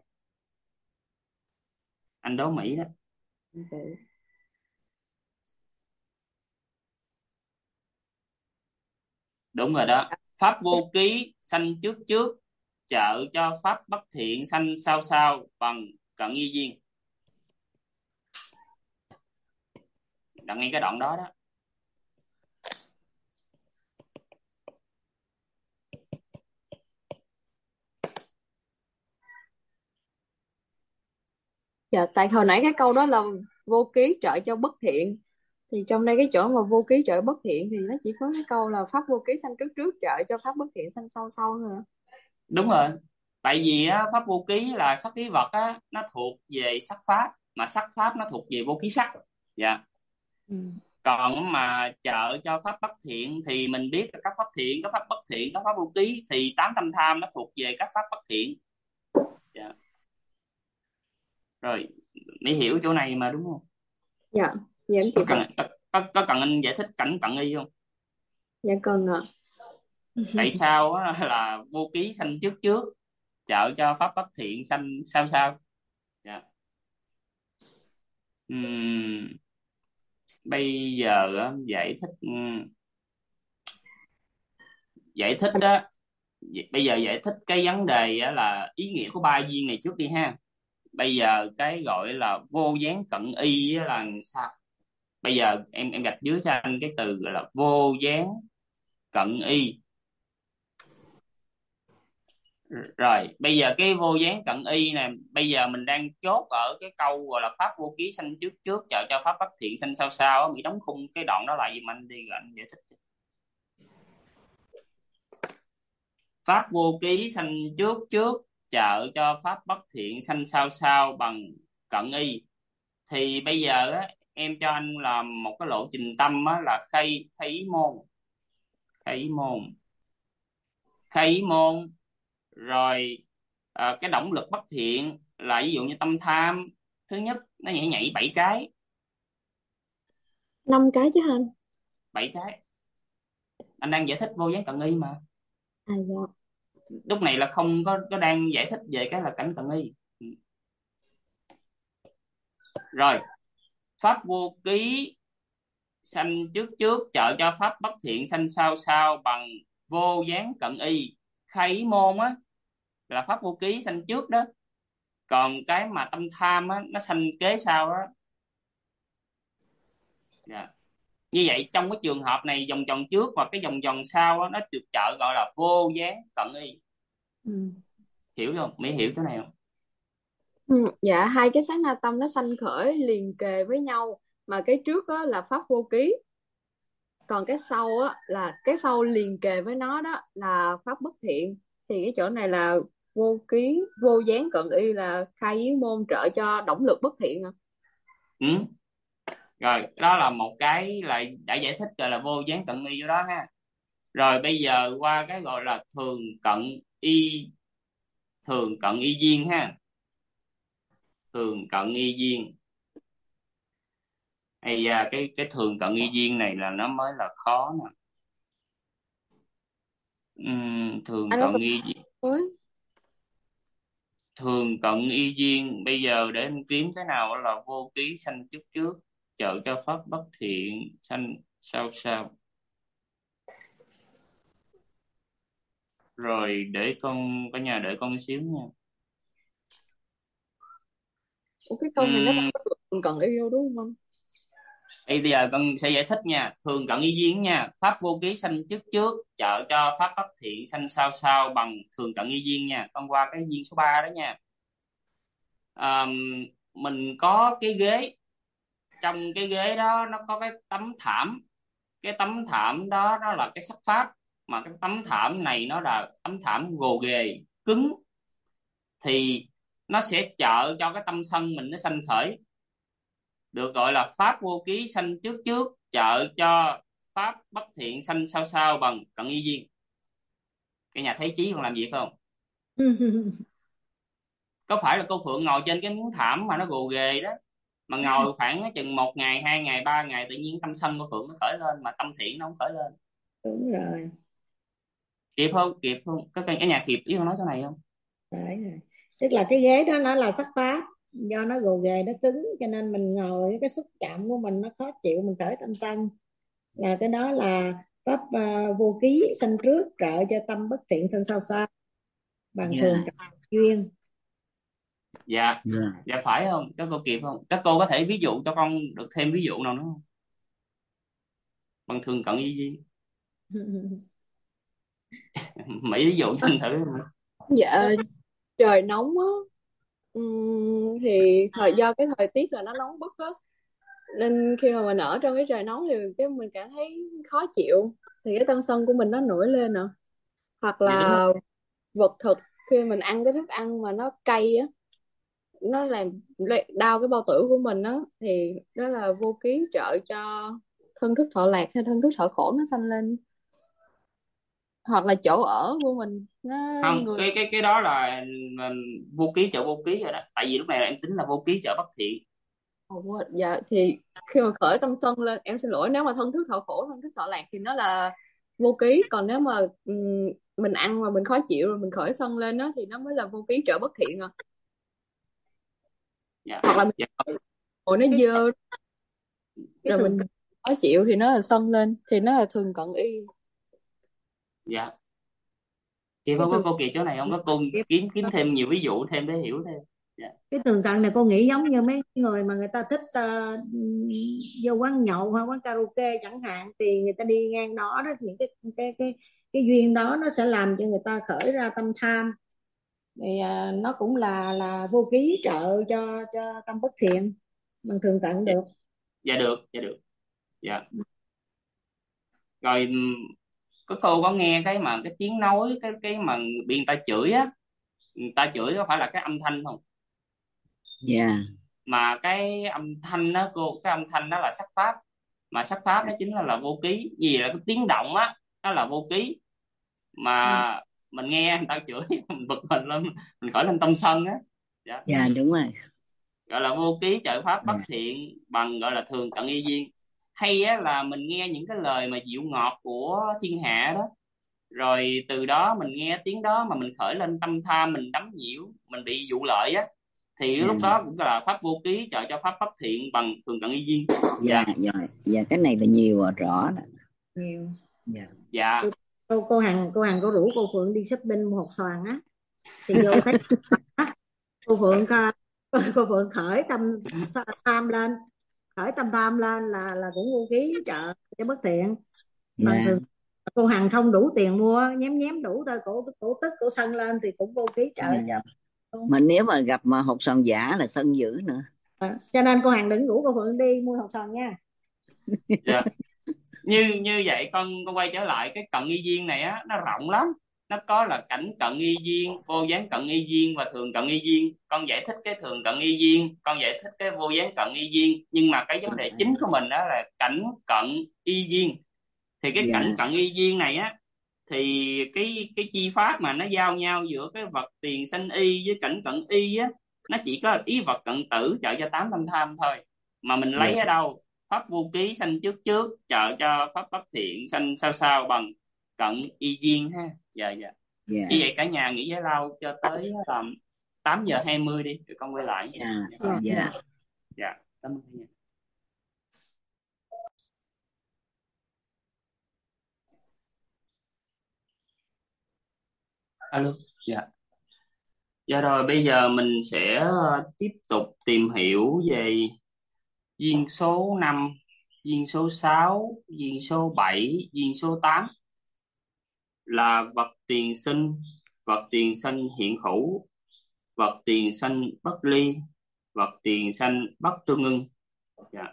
Anh đố Mỹ đó. Đúng rồi đó. Pháp vô ký sanh trước trước, trợ cho pháp bất thiện sanh sau sau bằng cận y duyên. Đọc ngay cái đoạn đó đó. Dạ, tại hồi nãy cái câu đó là vô ký trợ cho bất thiện, thì trong đây cái chỗ mà vô ký trợ bất thiện thì nó chỉ có cái câu là pháp vô ký sanh trước trước trợ cho pháp bất thiện sanh sau sau thôi. Đúng rồi. Tại vì á, pháp vô ký là sắc ký vật á, nó thuộc về sắc pháp, mà sắc pháp nó thuộc về vô ký sắc. Dạ. Còn mà trợ cho pháp bất thiện thì mình biết là các pháp thiện, các pháp bất thiện, các pháp vô ký, thì 8 tâm tham nó thuộc về các pháp bất thiện. Dạ. Rồi, Mỹ hiểu chỗ này mà đúng không? Dạ, dạ em Có kịp cần rồi. có cần anh giải thích cảnh cận y không? Dạ cần ạ. Tại sao á, là vô ký sanh trước trước, trợ cho pháp bất thiện sanh sau sau? Dạ. Bây giờ á, giải thích á, bây giờ giải thích cái vấn đề á, là ý nghĩa của 3 duyên này trước đi ha. Bây giờ cái gọi là vô gián cận y á là sao? Bây giờ em gạch dưới cho anh cái từ gọi là vô gián cận y. Rồi, bây giờ cái vô gián cận y nè, bây giờ mình đang chốt ở cái câu gọi là pháp vô ký sanh trước trước, trợ cho pháp bất thiện sanh sau sau á. Mỹ đóng khung cái đoạn đó lại giùm anh đi, rồi anh giải thích. Pháp vô ký sanh trước trước, trợ cho pháp bất thiện sanh sau sau bằng cận y. Thì bây giờ á, em cho anh làm một cái lộ trình tâm á, là khai ý môn, rồi cái động lực bất thiện là ví dụ như tâm tham. Thứ nhất nó nhảy 7 cái. 5 cái chứ anh? 7 cái. Anh đang giải thích vô gián cận y mà. Dạ. Lúc này là không có đang giải thích về cái là cảnh cận y. Rồi, pháp vô ký sanh trước trước, trợ cho pháp bất thiện sanh sau sau bằng vô gián cận y. Khai ý môn á là pháp vô ký sanh trước đó, còn cái mà tâm tham á nó sanh kế sau đó Dạ. Như vậy trong cái trường hợp này vòng tròn trước và cái vòng tròn sau đó, nó được trợ gọi là vô gián cận y. Hiểu không? Mỹ hiểu cái này không? Dạ, hai cái sát na tâm nó sanh khởi liền kề với nhau, mà cái trước á là pháp vô ký, còn cái sau á là cái sau liền kề với nó đó là pháp bất thiện. Thì cái chỗ này là vô ký vô gián cận y là khai yếu môn trợ cho động lực bất thiện à. Ừ. Rồi đó là một cái là đã giải thích gọi là vô gián cận y vô đó ha. Rồi bây giờ qua cái gọi là thường cận y duyên ha. Thường cận y duyên. Hay da cái thường cận y duyên này là nó mới là khó nè. Thường Anh có cận từ y mới thường cận y duyên bây giờ để em kiếm cái nào là vô ký sanh trước trước trợ cho pháp bất thiện sanh sao sao. Rồi để con cả nhà đợi con xíu nha. Ủa, cái câu này nó đâu Ừm, có được thường cận y đâu đúng không Bây giờ con sẽ giải thích nha. Thường cận y duyên nha, pháp vô ký sanh trước trước trợ cho pháp bất thiện sanh sao sao bằng thường cận y duyên nha. Con qua cái duyên số 3 đó nha. Ờm, mình có cái ghế, trong cái ghế đó nó có cái tấm thảm. Cái tấm thảm đó nó là cái sắc pháp, mà cái tấm thảm này nó là tấm thảm gồ ghề cứng, thì nó sẽ trợ cho cái tâm sân mình nó sanh khởi, được gọi là pháp vô ký sanh trước trước trợ cho pháp bất thiện sanh sao sao bằng cận y duyên. Cái nhà thấy chí còn làm việc không? Có phải là cô Phượng ngồi trên cái miếng thảm mà nó gồ ghề đó, mà ngồi khoảng chừng 1 ngày 2 ngày 3 ngày tự nhiên tâm sân của Phượng nó khởi lên, mà tâm thiện nó không khởi lên. Đúng rồi. Kịp không? Kịp không? Cái nhà kịp ý con nói chỗ này không? Đấy rồi. Tức là cái ghế đó nó là sắt pháp, do nó gồ ghề nó cứng cho nên mình ngồi cái xúc chạm của mình nó khó chịu, mình khởi tâm sân, là cái đó là pháp vô ký sanh trước trợ cho tâm bất thiện sanh sau sau bằng thường Dạ. cận duyên. Dạ. Dạ. Dạ phải không? Các cô kịp không? Các cô có thể ví dụ cho con được thêm ví dụ nào nữa không? Bằng thường cận y duyên. Mỹ ví dụ cho anh thử. dạ trời nóng á. Thì do cái thời tiết là nó nóng bức á, nên khi mà mình ở trong cái trời nóng thì cái mình cảm thấy khó chịu, thì cái tân sân của mình nó nổi lên nè. Hoặc Dạ đúng là rồi. vật thực, khi mình ăn cái thức ăn mà nó cay á, nó làm đau cái bao tử của mình á, thì đó là vô ký trợ cho thân thức thọ lạc hay thân thức thọ khổ nó sanh lên. Hoặc là chỗ ở của mình nó Không, người cái đó là vô ký trợ vô ký rồi đó, tại vì lúc này là em tính là vô ký trợ bất thiện. dạ thì khi mà khởi tâm sân lên, em xin lỗi, nếu mà thân thức thọ khổ thân thức thọ lạc thì nó là vô ký, còn nếu mà mình ăn mà mình khó chịu rồi mình khởi sân lên đó thì nó mới là vô ký trợ bất thiện à. Dạ. Hoặc là mình Dạ. ngồi nó cái dơ cái rồi thường mình khó chịu thì nó là sân lên, thì nó là thường cận y. Dạ. Chị cái không có thường cô kịp chỗ này không? Có cô kiếm kiếm thêm nhiều ví dụ thêm để hiểu thêm. Dạ. cái thường cận này cô nghĩ giống như mấy người mà người ta thích vô quán nhậu hay quán karaoke chẳng hạn, thì người ta đi ngang đó đó, những cái duyên đó nó sẽ làm cho người ta khởi ra tâm tham, thì nó cũng là vô ký trợ cho tâm bất thiện bằng thường cận Dạ, được. dạ được, dạ được. Dạ. Rồi có cô có nghe cái mà cái tiếng nói cái mà bị người ta chửi á, người ta chửi có phải là cái âm thanh không? Dạ. Mà cái âm thanh đó cô, cái âm thanh đó là sắc pháp, mà sắc pháp đó chính là vô ký, gì là cái tiếng động á, nó là vô ký. Ừ. Mà mình nghe người ta chửi mình bực mình lên, mình khởi lên tâm sân á. Dạ. Dạ đúng rồi. Gọi là vô ký trợ pháp bất Dạ. thiện bằng gọi là thường cận y duyên. Hay á là mình nghe những cái lời mà dịu ngọt của thiên hạ đó, rồi từ đó mình nghe tiếng đó mà mình khởi lên tâm tham, mình đắm nhiễu, mình bị vụ lợi á, thì Dạ. lúc đó cũng là pháp vô ký trợ cho pháp bất thiện bằng thường cận y duyên. Dạ. Dạ. Dạ. Dạ cái này là nhiều và rõ đó. Nhiều. Dạ. Dạ. Cô Hằng có rủ cô Phượng đi shopping một xoàn á, thì vô thấy cô Phượng khởi tâm tham lên, khởi tâm tham lên là cũng vũ khí trợ cho bất thiện. Bằng Dạ. thường cô Hằng không đủ tiền mua, nhém đủ thôi, cổ tức cổ sân lên thì cũng vũ khí trợ Dạ. cho. Mà nếu mà gặp mà hột xoàn giả là sân dữ nữa. Cho nên cô Hằng đừng rủ cô Phượng đi mua hột xoàn nha. Dạ. Như vậy con quay trở lại cái cận y duyên này á, nó rộng lắm. Nó có là cảnh cận y duyên, vô gián cận y duyên và thường cận y duyên. Con giải thích cái thường cận y duyên, con giải thích cái vô gián cận y duyên, nhưng mà cái vấn đề chính của mình đó là cảnh cận y duyên. Thì cái Dạ. cảnh cận y duyên này á, thì cái chi pháp mà nó giao nhau giữa cái vật tiền sanh y với cảnh cận y á, nó chỉ có ý vật cận tử trợ cho tám tâm tham thôi. Mà mình lấy Dạ. ở đâu? Pháp vô ký sanh trước trước trợ cho pháp bất thiện sanh sau sau bằng cận y duyên ha. Dạ. Dạ. Như vậy cả nhà nghỉ giải lao cho tới 8:20 đi rồi con quay lại nha. Dạ. Dạ. Dạ. Cảm ơn cả nhà. Alo. Dạ. Dạ rồi bây giờ mình sẽ tiếp tục tìm hiểu về duyên số 5, duyên số 6, duyên số 7, duyên số 8 là vật tiền sinh, vật tiền sanh hiện hữu, vật tiền sanh bất ly, vật tiền sanh bất tương ưng. Dạ.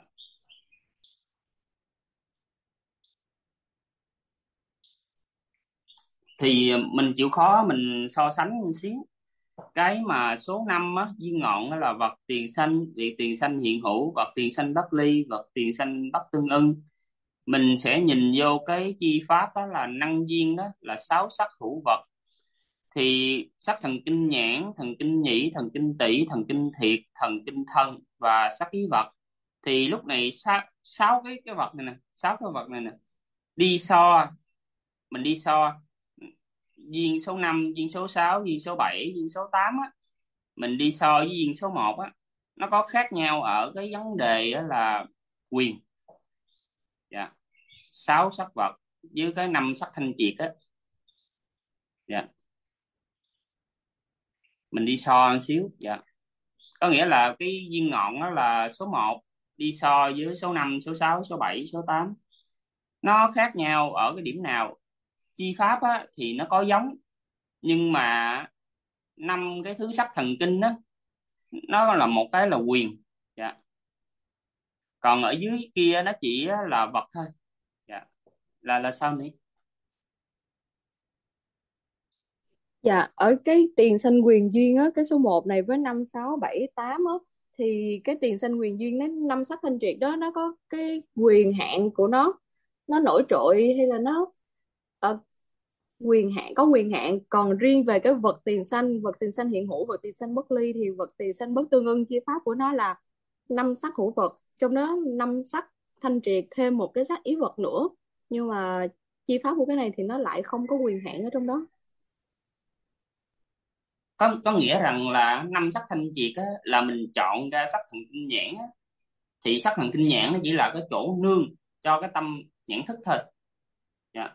Thì mình chịu khó mình so sánh một xíu. Cái mà số 5 á, duyên ngọn đó là vật tiền sanh, việc tiền sanh hiện hữu, vật tiền sanh bất ly, vật tiền sanh bất tương ưng. Mình sẽ nhìn vô cái chi pháp đó là năng duyên, đó là 6 sắc hữu vật. Thì sắc thần kinh nhãn, thần kinh nhĩ, thần kinh tỷ, thần kinh thiệt, thần kinh thân và sắc ý vật. Thì lúc này sáu cái vật này nè, 6 cái vật này nè, đi so, mình đi so duyên số 5, duyên số 6, duyên số 7, duyên số 8 á, mình đi so với duyên số 1 á, nó có khác nhau ở cái vấn đề đó là quyền. Dạ. 6 sắc vật với cái 5 sắc thanh triệt á. Dạ. Mình đi so một xíu. Dạ. Có nghĩa là cái viên ngọn đó là số 1 đi so với số 5, số 6, số 7, số 8. Nó khác nhau ở cái điểm nào? Chi pháp á, thì nó có giống, nhưng mà 5 cái thứ sắc thần kinh đó, nó là một cái là quyền. Dạ. Còn ở dưới kia nó chỉ là vật thôi. Dạ. Là sao nhỉ? Dạ, ở cái tiền sanh quyền duyên á, cái số 1 này với 5, 6, 7, 8 á, thì cái tiền sanh quyền duyên, nó 5 sắc thanh triệt đó, nó có cái quyền hạn của nó nổi trội hay là nó có quyền hạn. Còn riêng về cái vật tiền sanh hiện hữu, vật tiền sanh bất ly, thì vật tiền sanh bất tương ưng, chia pháp của nó là 5 sắc hữu vật, trong đó 5 sắc thanh triệt thêm một cái sắc ý vật nữa, nhưng mà chia pháp của cái này thì nó lại không có quyền hạn ở trong đó. Có nghĩa rằng là 5 sắc thanh triệt á, là mình chọn ra sắc thần kinh nhãn á, thì sắc thần kinh nhãn nó chỉ là cái chỗ nương cho cái tâm nhãn thức thôi. Dạ.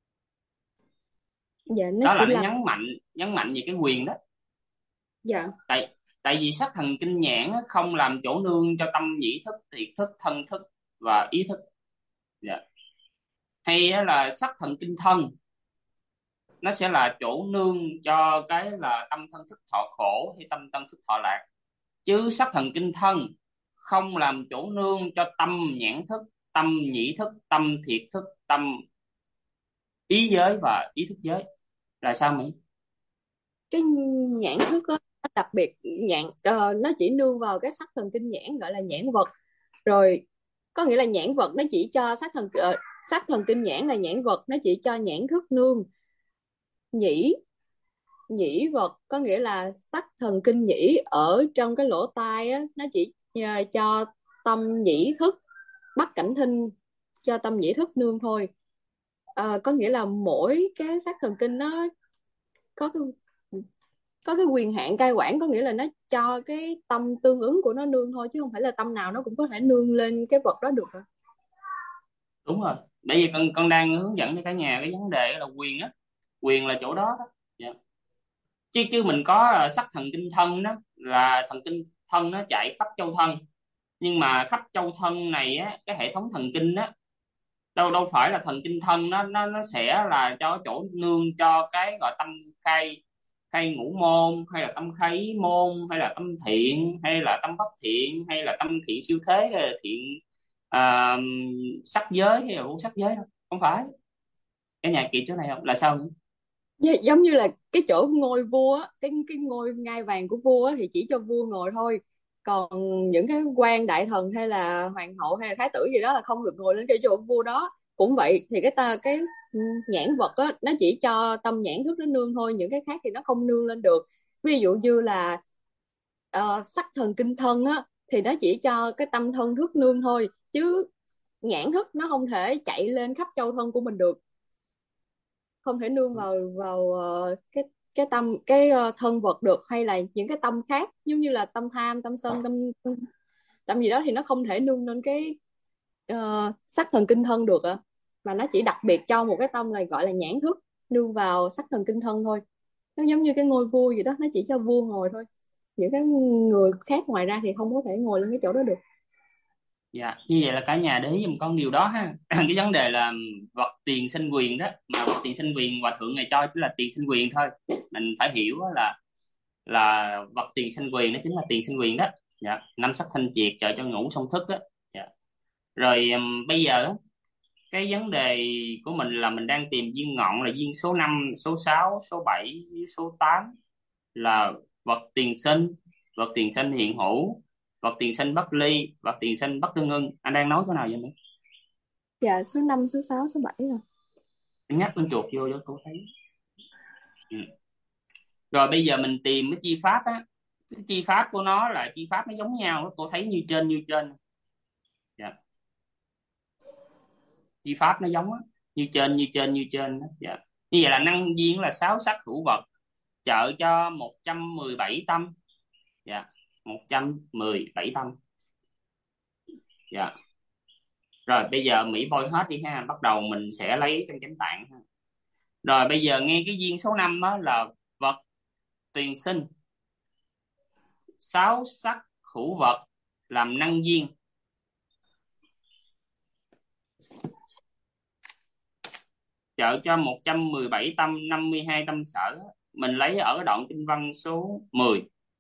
Dạ, nó Đó là chỉ nó là nhấn mạnh về cái quyền đó. dạ Tại vì sắc thần kinh nhãn á, không làm chỗ nương cho tâm nhĩ thức, thiệt thức, thân thức và ý thức. Dạ. Hay á là sắc thần kinh thân, nó sẽ là chỗ nương cho cái là tâm thân thức thọ khổ hay tâm thân thức thọ lạc. Chứ sắc thần kinh thân không làm chỗ nương cho tâm nhãn thức, tâm nhĩ thức, tâm thiệt thức, tâm ý giới và ý thức giới. Là sao Mỹ? cái nhãn thức đó, nó đặc biệt nó chỉ nương vào cái sắc thần kinh nhãn, gọi là nhãn vật. Rồi có nghĩa là nhãn vật nó chỉ cho sắc thần kinh nhãn là nhãn vật, nó chỉ cho nhãn thức nương. Nhĩ nhĩ vật có nghĩa là sắc thần kinh nhĩ ở trong cái lỗ tai á, nó chỉ cho tâm nhĩ thức, bắt cảnh thinh cho tâm nhĩ thức nương thôi. Có nghĩa là mỗi cái sắc thần kinh nó có cái quyền hạn cai quản, có nghĩa là nó cho cái tâm tương ứng của nó nương thôi, chứ không phải là tâm nào nó cũng có thể nương lên cái vật đó được. Đúng rồi. Bởi vì con đang hướng dẫn cho cả nhà cái vấn đề là quyền á. Quyền là chỗ đó đó. Dạ. Chứ mình có sắc thần kinh thân đó, là thần kinh thân nó chạy khắp châu thân. Nhưng mà khắp châu thân này á, cái hệ thống thần kinh á, đâu đâu phải là thần kinh thân, nó sẽ là cho chỗ nương cho cái gọi tâm khai, khai ngũ môn, hay là tâm khai ý môn, hay là tâm thiện, hay là tâm bất thiện, hay là tâm thiện siêu thế, hay là thiện à, sắc giới, hay là vô sắc giới đâu, không phải. Cái nhà kịp chỗ này không là sao nữa? Giống như là cái chỗ ngôi vua á, cái ngôi ngai vàng của vua á, thì chỉ cho vua ngồi thôi, còn những cái quan đại thần hay là hoàng hậu hay là thái tử gì đó là không được ngồi lên cái chỗ vua đó. Cũng vậy, thì cái nhãn vật á nó chỉ cho tâm nhãn thức nó nương thôi, những cái khác thì nó không nương lên được. Ví dụ như là sắc thần kinh thân á thì nó chỉ cho cái tâm thân thức nương thôi, chứ nhãn thức nó không thể chạy lên khắp châu thân của mình được, không thể nương vào vào cái tâm thân vật được, hay là những cái tâm khác giống như là tâm tham, tâm sân, tâm gì đó thì nó không thể nương lên cái sắc thần kinh thân được ạ. Mà nó chỉ đặc biệt cho một cái tâm này gọi là nhãn thức nương vào sắc thần kinh thân thôi. Nó giống như cái ngôi vua gì đó, nó chỉ cho vua ngồi thôi, những cái người khác ngoài ra thì không có thể ngồi lên cái chỗ đó được. Dạ, như vậy là cả nhà để ý giùm con điều đó ha. Cái vấn đề là vật tiền sinh quyền đó, mà vật tiền sinh quyền hòa thượng này cho chỉ là tiền sinh quyền thôi. Mình phải hiểu á là vật tiền sinh quyền nó chính là tiền sinh quyền đó. Dạ, năm sắc thanh triệt trợ cho ngũ song thức đó. Dạ. Rồi bây giờ á, cái vấn đề của mình là mình đang tìm duyên ngọn là duyên số 5, số 6, số 7, với số 8 là vật tiền sinh, vật tiền sinh hiện hữu, vật tiền sinh bất ly, vật tiền sinh bất tương ưng. Anh đang nói cái nào vậy nữa? Dạ, số 5, số 6, số 7 rồi. Anh nhắc con chuột vô cho cô thấy. Ừ. Rồi bây giờ mình tìm cái chi pháp á, cái chi pháp của nó là chi pháp nó giống nhau đó. Cô thấy như trên. Dạ. Chi pháp nó giống á, như trên đó. Dạ. Như vậy là năng duyên là 6 sắc hữu vật trợ cho 117 tâm. Dạ. 117 tâm. Dạ. Rồi bây giờ Mỹ bôi hết đi ha, bắt đầu mình sẽ lấy trong chánh tạng ha. Rồi bây giờ nghe cái duyên số 5 đó là vật tiền sinh, 6 sắc hữu vật làm năng duyên trợ cho 117 tâm, 52 tâm sở. Mình lấy ở đoạn kinh văn số 10.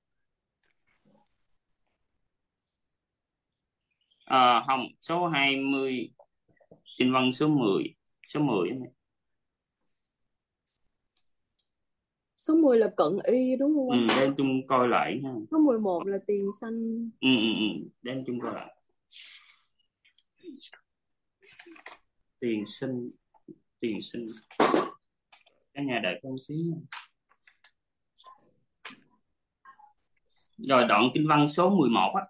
Không, số 20, kinh văn số 10. Số 10 này. Số 10 là cận y đúng không anh? Để chung coi lại ha. Số 11 là tiền sanh. Để chung coi lại. Tiền sinh. Cả nhà đợi con xíu nha. Rồi đoạn kinh văn số 11 á.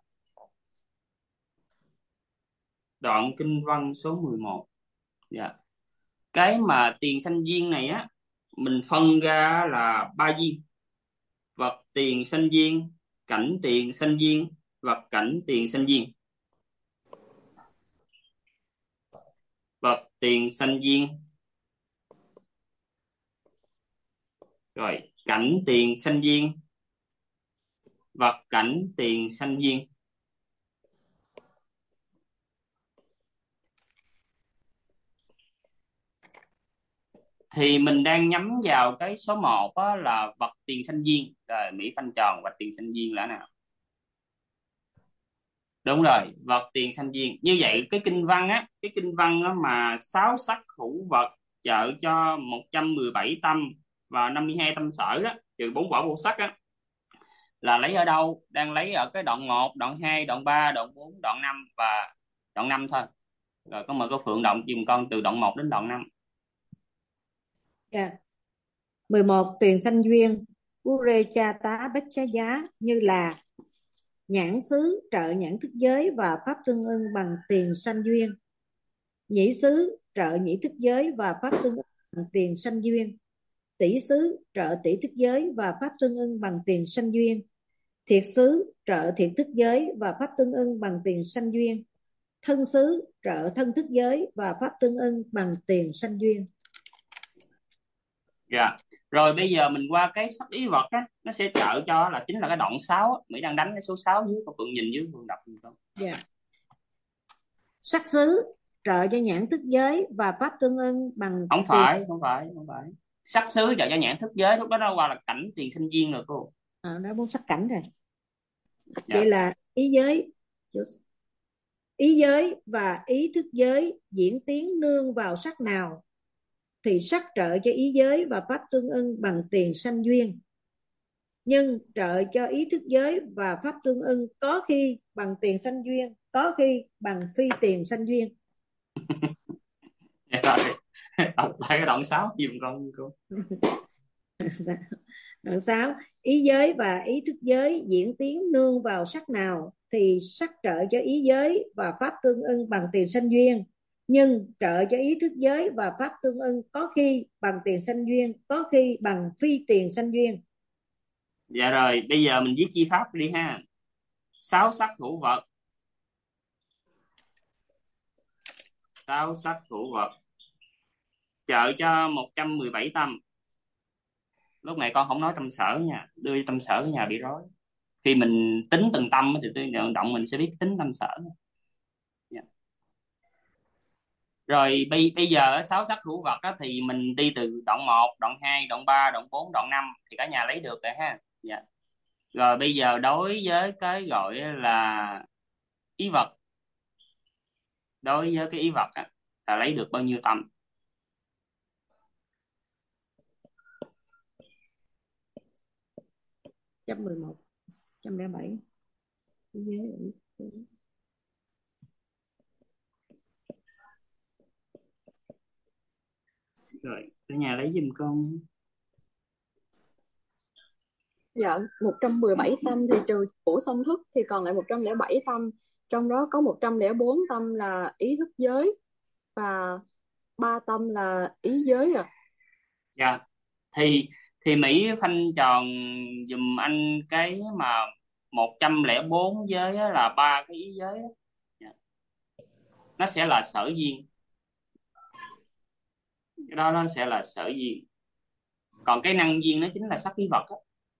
Đoạn kinh văn số 11. Dạ. Cái mà tiền sanh duyên này á, mình phân ra là 3 duyên. Vật tiền sanh duyên, cảnh tiền sanh duyên, vật cảnh tiền sanh duyên. Vật tiền sanh duyên. Rồi, cảnh tiền sanh duyên, vật cảnh tiền sanh duyên. Thì mình đang nhắm vào cái số 1 á, là vật tiền sanh duyên. Rồi Mỹ phanh tròn vật tiền sanh duyên là nào? Đúng rồi, vật tiền sanh duyên. Như vậy cái kinh văn á, mà 6 sắc hữu vật trợ cho 117 tâm và 52 tâm sở đó, trừ 4 quả vô sắc á, là lấy ở đâu? Đang lấy ở cái đoạn 1, đoạn 2, đoạn 3, đoạn 4, đoạn 5 và đoạn 5 thôi. Rồi có mời cô Phượng động dùm con từ đoạn 1 đến đoạn 5. Dạ. 11 tiền sanh duyên Ure cha tá bách chá giá như là nhãn xứ trợ nhãn thức giới và pháp tương ưng bằng tiền sanh duyên. Nhĩ xứ trợ nhĩ thức giới và pháp tương ưng bằng tiền sanh duyên. Tỷ xứ trợ tỷ thức giới và pháp tương ưng bằng tiền sanh duyên. Thiệt xứ trợ thiệt thức giới và pháp tương ưng bằng tiền sanh duyên. Thân xứ trợ thân thức giới và pháp tương ưng bằng tiền sanh duyên. Dạ. Rồi bây giờ mình qua cái sắc ý vật á, nó sẽ trợ cho là chính là cái đoạn 6 á. Mỹ đang đánh cái số 6 dưới, con Phượng nhìn dưới, Phượng đọc giùm con. Dạ. Sắc xứ trợ cho nhãn thức giới và pháp tương ưng bằng Không tiền. phải. Sắc xứ trợ cho nhãn thức giới, lúc đó nó qua là cảnh tiền sinh viên rồi cô. Đã bốn sắc cảnh rồi. Dạ. Vậy là ý giới và ý thức giới diễn tiến nương vào sắc nào thì sắc trợ cho ý giới và pháp tương ưng bằng tiền sanh duyên, nhưng trợ cho ý thức giới và pháp tương ưng có khi bằng tiền sanh duyên, có khi bằng phi tiền sanh duyên. Dạ rồi. Đọc lại cái đoạn 6 giùm con cô. Đoạn 6. Ý giới và ý thức giới diễn tiến nương vào sắc nào thì sắc trợ cho ý giới và pháp tương ưng bằng tiền sanh duyên, nhưng trợ cho ý thức giới và pháp tương ưng có khi bằng tiền sanh duyên, có khi bằng phi tiền sanh duyên. Dạ rồi, bây giờ mình viết chi pháp đi ha. 6 sắc hữu vật. 6 sắc hữu vật trợ cho 117 tâm. Lúc này con không nói tâm sở nha, đưa tâm sở ở nhà bị rối. Khi mình tính từng tâm thì tôi động mình sẽ biết tính tâm sở. Yeah. Rồi bây giờ 6 sắc hữu vật á, thì mình đi từ đoạn 1, đoạn 2, đoạn 3, đoạn 4, đoạn 5 thì cả nhà lấy được rồi ha. Yeah. Rồi bây giờ đối với cái gọi là ý vật, đối với cái ý vật á, là lấy được bao nhiêu tâm? Trăm 11, 107. Rồi cả nhà lấy giùm con. Dạ, 117 tâm thì trừ của song thức thì còn lại 107 tâm. Trong đó có 104 tâm là ý thức giới và 3 tâm là ý giới à. Dạ. Thì Mỹ phanh tròn dùm anh cái mà 104 giới á, là 3 cái ý giới á. Dạ. Nó sẽ là sở duyên. Cái đó nó sẽ là sở duyên. Còn cái năng duyên nó chính là sắc ý vật á.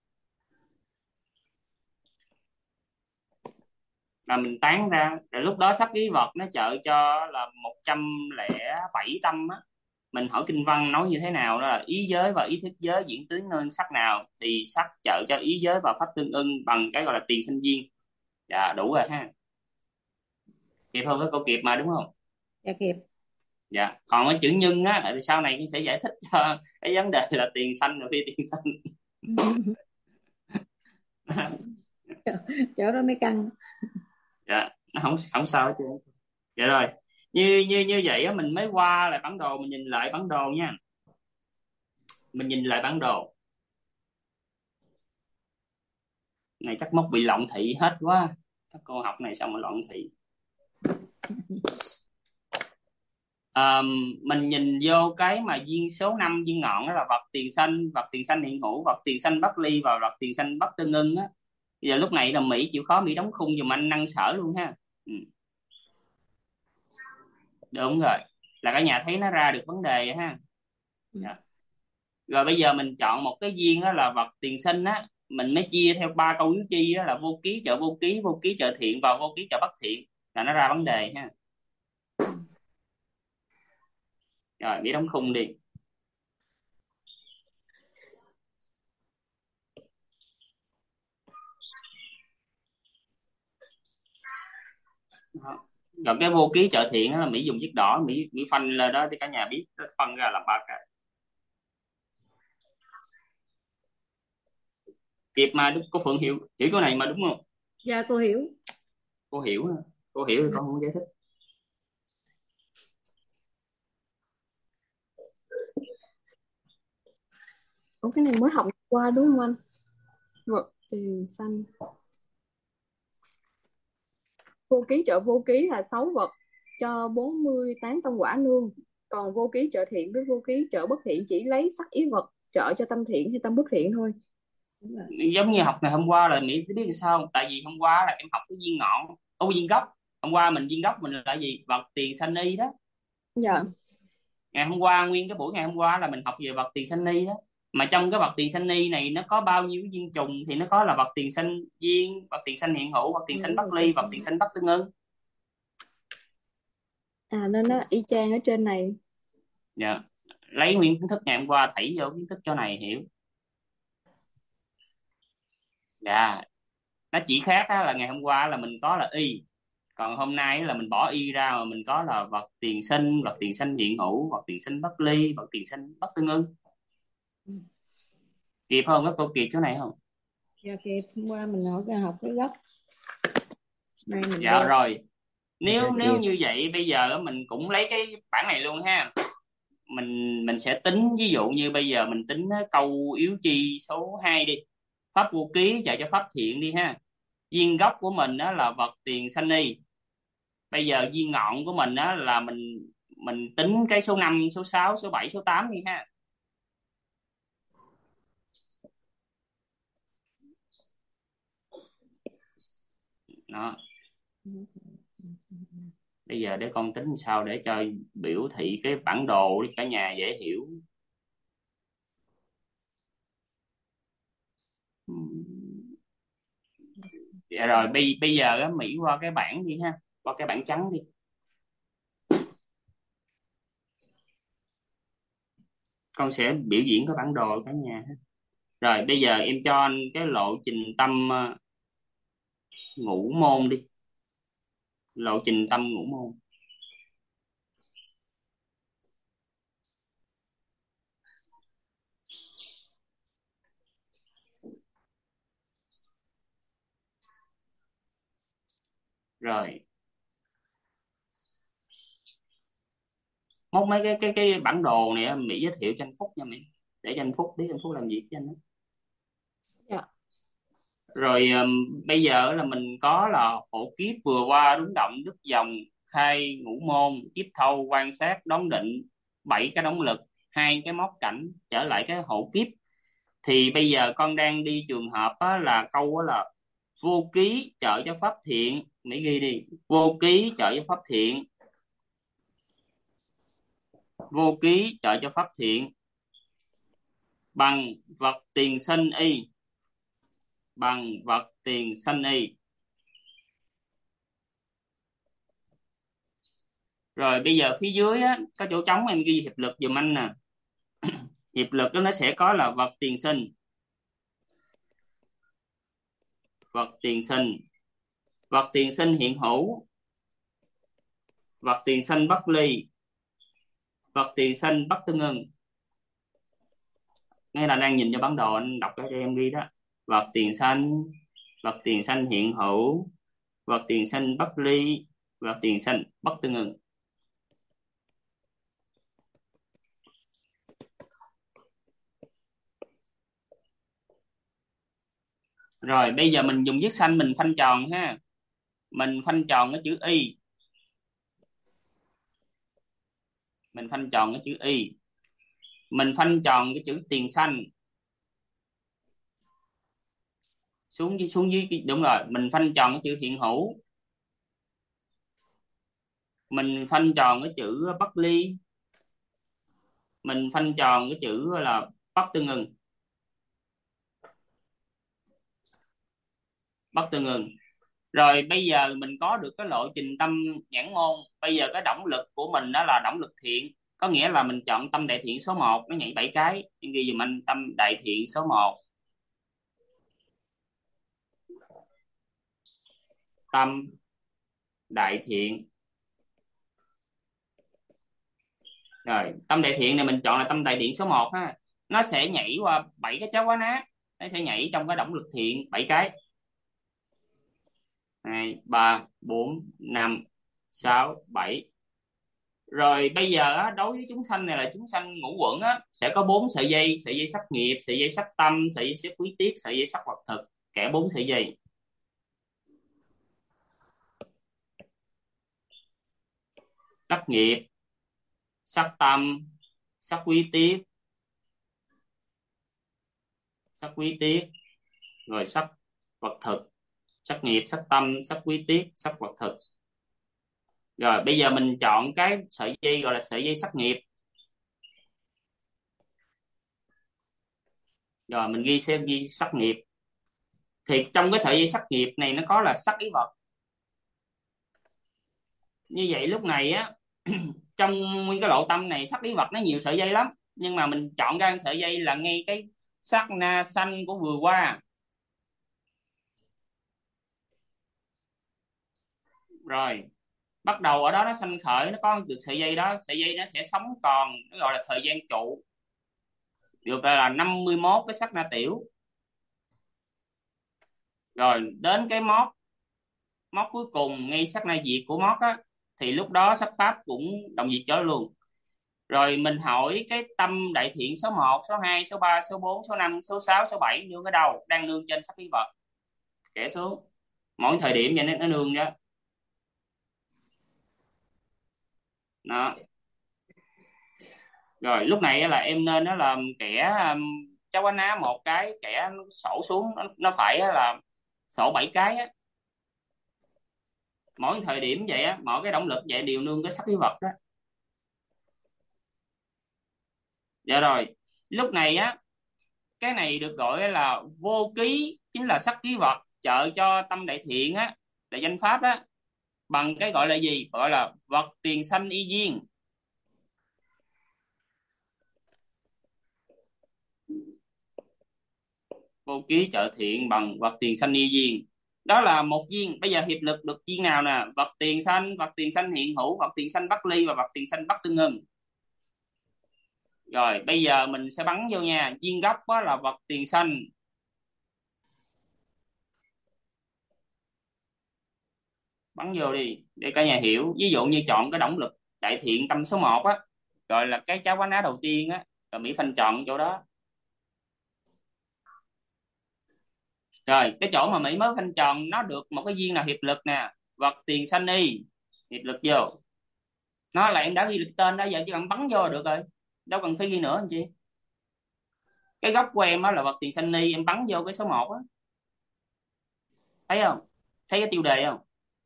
Là mình tán ra, rồi lúc đó sắc ý vật nó trợ cho là 107 tâm á. Mình hỏi kinh văn nói như thế nào, đó là ý giới và ý thức giới diễn tiến nên sắc nào thì sắc trợ cho ý giới và pháp tương ưng bằng cái gọi là tiền sinh duyên. Dạ đủ rồi ha. Kịp hơn với câu kịp mà đúng không? Dạ kịp. Dạ. Còn cái chữ nhân á thì sau này sẽ giải thích cho cái vấn đề là tiền sanh và phi tiền sanh. Chỗ đó mới căng. Dạ nó không sao hết trơn. Dạ rồi, như vậy á, mình mới qua lại bản đồ, mình nhìn lại bản đồ nha. Mình nhìn lại bản đồ này, chắc mốc bị loạn thị hết quá, các cô học này sao mà loạn thị. Mình nhìn vô cái mà duyên số 5 duyên ngọn, đó là vật tiền sanh hiện hữu, vật tiền sanh bất ly và vật tiền sanh bất tương ưng á. Bây giờ lúc này là Mỹ chịu khó Mỹ đóng khung giùm anh năng sở luôn ha. Đúng rồi, là cả nhà thấy nó ra được vấn đề rồi ha. Dạ. Rồi bây giờ mình chọn một cái duyên đó là vật tiền sinh á, mình mới chia theo 3 câu yếu chi đó là vô ký trợ vô ký, vô ký trợ thiện và vô ký trợ bất thiện, là nó ra vấn đề ha. Rồi Mỹ đóng khung đi. Đó. Rồi cái vô ký trợ thiện đó là Mỹ dùng chiếc đỏ, Mỹ phanh lên đó thì cả nhà biết phân ra làm 3 cái. Kịp mà đúng, cô Phượng hiểu cái này mà đúng không? Dạ cô hiểu. Cô hiểu thì con không giải thích. Ủa cái này mới học qua đúng không anh? Vật tiền sanh. Vô ký trợ vô ký là 6 vật cho 48 tâm quả nương. Còn vô ký trợ thiện với vô ký trợ bất thiện chỉ lấy sắc ý vật trợ cho tâm thiện hay tâm bất thiện thôi. Giống như học ngày hôm qua là Mỹ biết sao không? Tại vì hôm qua là em học cái viên ngọn, viên gốc. Hôm qua mình viên gốc mình là gì? Vật tiền sanh y đó. Dạ. Ngày hôm qua nguyên cái buổi ngày hôm qua là mình học về vật tiền sanh y đó. Mà trong cái vật tiền sanh ni này nó có bao nhiêu viên trùng thì nó có là vật tiền sanh duyên, vật tiền sanh hiện hữu, vật tiền sanh bất ly, vật tiền sanh bất tương ưng. Nên nó y chang ở trên này. Dạ. Lấy nguyên kiến thức ngày hôm qua thảy vô kiến thức chỗ này hiểu. Dạ. Nó chỉ khác là ngày hôm qua là mình có là y, còn hôm nay là mình bỏ y ra mà mình có là vật tiền sinh, vật tiền sanh hiện hữu, vật tiền sanh bất ly, vật tiền sanh bất tương ưng. Kịp không? Các cô kịp chỗ này không? Dạ kịp. Hôm qua mình học cái gốc này mình Dạ vô. rồi. Nếu Dạ, nếu kịp. như vậy bây giờ mình cũng lấy cái bảng này luôn ha. Mình sẽ tính, ví dụ như bây giờ mình tính câu yếu chi số 2 đi. Pháp vô ký chạy cho pháp thiện đi ha. Viên gốc của mình đó là vật tiền sanh ni. Bây giờ viên ngọn của mình đó là mình tính cái số 5, số 6, số 7, số 8 đi ha. Đó. Bây giờ để con tính sao để cho biểu thị cái bản đồ để cả nhà dễ hiểu. Dạ rồi bây giờ á, Mỹ qua cái bảng đi ha, qua cái bảng trắng đi. Con sẽ biểu diễn cái bản đồ cả nhà ha. Rồi bây giờ em cho anh cái lộ trình tâm ngũ môn đi. Lộ trình tâm ngũ môn. Rồi móc mấy cái bản đồ này á, Mỹ giới thiệu cho anh Phúc nha Mỹ, để cho anh Phúc biết anh Phúc làm gì cho anh đó. Dạ. Rồi bây giờ là mình có là hộ kiếp vừa qua đúng động đức dòng khai ngũ môn tiếp thâu quan sát đón định 7 cái đóng lực, 2 cái móc cảnh trở lại cái hộ kiếp. Thì bây giờ con đang đi trường hợp á, là câu á là vô ký trợ cho pháp thiện. Mỹ ghi đi, vô ký trợ cho pháp thiện, vô ký trợ cho pháp thiện bằng vật tiền sanh y, bằng vật tiền sanh y. Rồi bây giờ phía dưới á, có chỗ trống em ghi hiệp lực dùm anh nè. Hiệp lực đó nó sẽ có là vật tiền sinh, vật tiền sinh, vật tiền sinh hiện hữu, vật tiền sinh bất ly, vật tiền sinh bất tương ưng. Nghe là đang nhìn cho bản đồ anh đọc cái cho em ghi đó. Vật tiền sinh, vật tiền sinh hiện hữu, vật tiền sinh bất ly, vật tiền sinh bất tương ưng. Rồi bây giờ mình dùng viết xanh mình khoanh tròn ha. Mình khoanh tròn cái chữ y. Mình khoanh tròn cái chữ y. Mình khoanh tròn cái chữ tiền xanh. Xuống dưới đúng rồi, mình khoanh tròn cái chữ hiện hữu. Mình khoanh tròn cái chữ bất ly. Mình khoanh tròn cái chữ là bất tương ưng. Bất tương ưng. Rồi bây giờ mình có được cái lộ trình tâm nhãn môn. Bây giờ cái động lực của mình đó là động lực thiện. Có nghĩa là mình chọn tâm đại thiện số 1, nó nhảy 7 cái. Em ghi dùm anh tâm đại thiện số 1. Tâm đại thiện. Rồi tâm đại thiện này mình chọn là tâm đại thiện số 1 ha. Nó sẽ nhảy qua 7 cái cháo quá nát. Nó sẽ nhảy trong cái động lực thiện 7 cái. 2, 3, 4, 5, 6, 7. Rồi bây giờ á, đối với chúng sanh này là chúng sanh ngũ uẩn á, sẽ có 4 sợi dây sắc nghiệp, sợi dây sắc tâm, sợi dây sắc quý tiết, sợi dây sắc vật thực, kẻ 4 sợi dây. Sắc nghiệp, sắc tâm, sắc quý tiết, sắc quý tiết, rồi sắc vật thực. Sắc nghiệp, sắc tâm, sắc quý tiết, sắc vật thực. Rồi bây giờ mình chọn cái sợi dây gọi là sợi dây sắc nghiệp. Rồi mình ghi sắc nghiệp. Thì trong cái sợi dây sắc nghiệp này nó có là sắc ý vật. Như vậy lúc này á trong nguyên cái lộ tâm này sắc ý vật nó nhiều sợi dây lắm, nhưng mà mình chọn ra sợi dây là ngay cái sát na sanh của vừa qua. Rồi bắt đầu ở đó nó sanh khởi, nó có được sợi dây đó, sợi dây nó sẽ sống còn, nó gọi là thời gian trụ, được gọi là 51 cái sát na tiểu. Rồi đến cái móc móc cuối cùng ngay sát na diệt của móc á, thì lúc đó sắc pháp cũng đồng diệt cho luôn. Rồi mình hỏi cái tâm đại thiện số 1, số 2, số 3, số 4, số 5, số 6, số 7 nương ở đâu? Đang nương trên sắc khí vật. Kẻ xuống. Mỗi thời điểm vậy nó nương đó. Đó. Rồi lúc này là em nên đó là kẻ cháu quán á một cái, kẻ sổ xuống nó phải là sổ 7 cái á. Mỗi thời điểm vậy á, mỗi cái động lực vậy đều nương cái sắc khí vật đó. Dạ rồi. Lúc này á, cái này được gọi là vô ký, chính là sắc ký vật trợ cho tâm đại thiện á, là danh pháp á, bằng cái gọi là gì? Gọi là vật tiền sanh y duyên. Vô ký trợ thiện bằng vật tiền sanh y duyên, đó là một duyên. Bây giờ hiệp lực được duyên nào nè? Vật tiền sanh hiện hữu, vật tiền sanh bất ly và vật tiền sanh bất tương ưng. Rồi bây giờ mình sẽ bắn vô nha. Duyên gốc đó là vật tiền sanh. Bắn vô đi để cả nhà hiểu. Ví dụ như chọn cái động lực đại thiện tâm số 1 á, gọi là cái cháo quán á đầu tiên á, rồi Mỹ Phanh chọn chỗ đó. Rồi cái chỗ mà Mỹ mới Phanh chọn nó được một cái duyên là hiệp lực nè, vật tiền sanh y, hiệp lực vô. Nó là em đã ghi được tên đó, giờ chỉ cần bắn vô là được rồi, đâu cần phải ghi nữa anh chị. Cái góc của em đó là vật tiền sanh y, em bắn vô cái số 1 á, thấy không? Thấy cái tiêu đề không?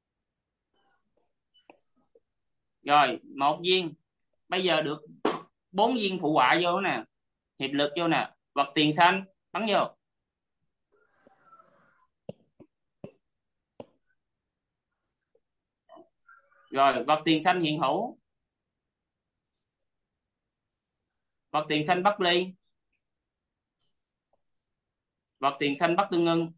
Rồi một viên, bây giờ được 4 viên phụ họa vô nè, hiệp lực vô nè, vật tiền sanh, bắn vô. Rồi vật tiền sanh hiện hữu, vật tiền sanh bất ly, vật tiền sanh bất tương ưng.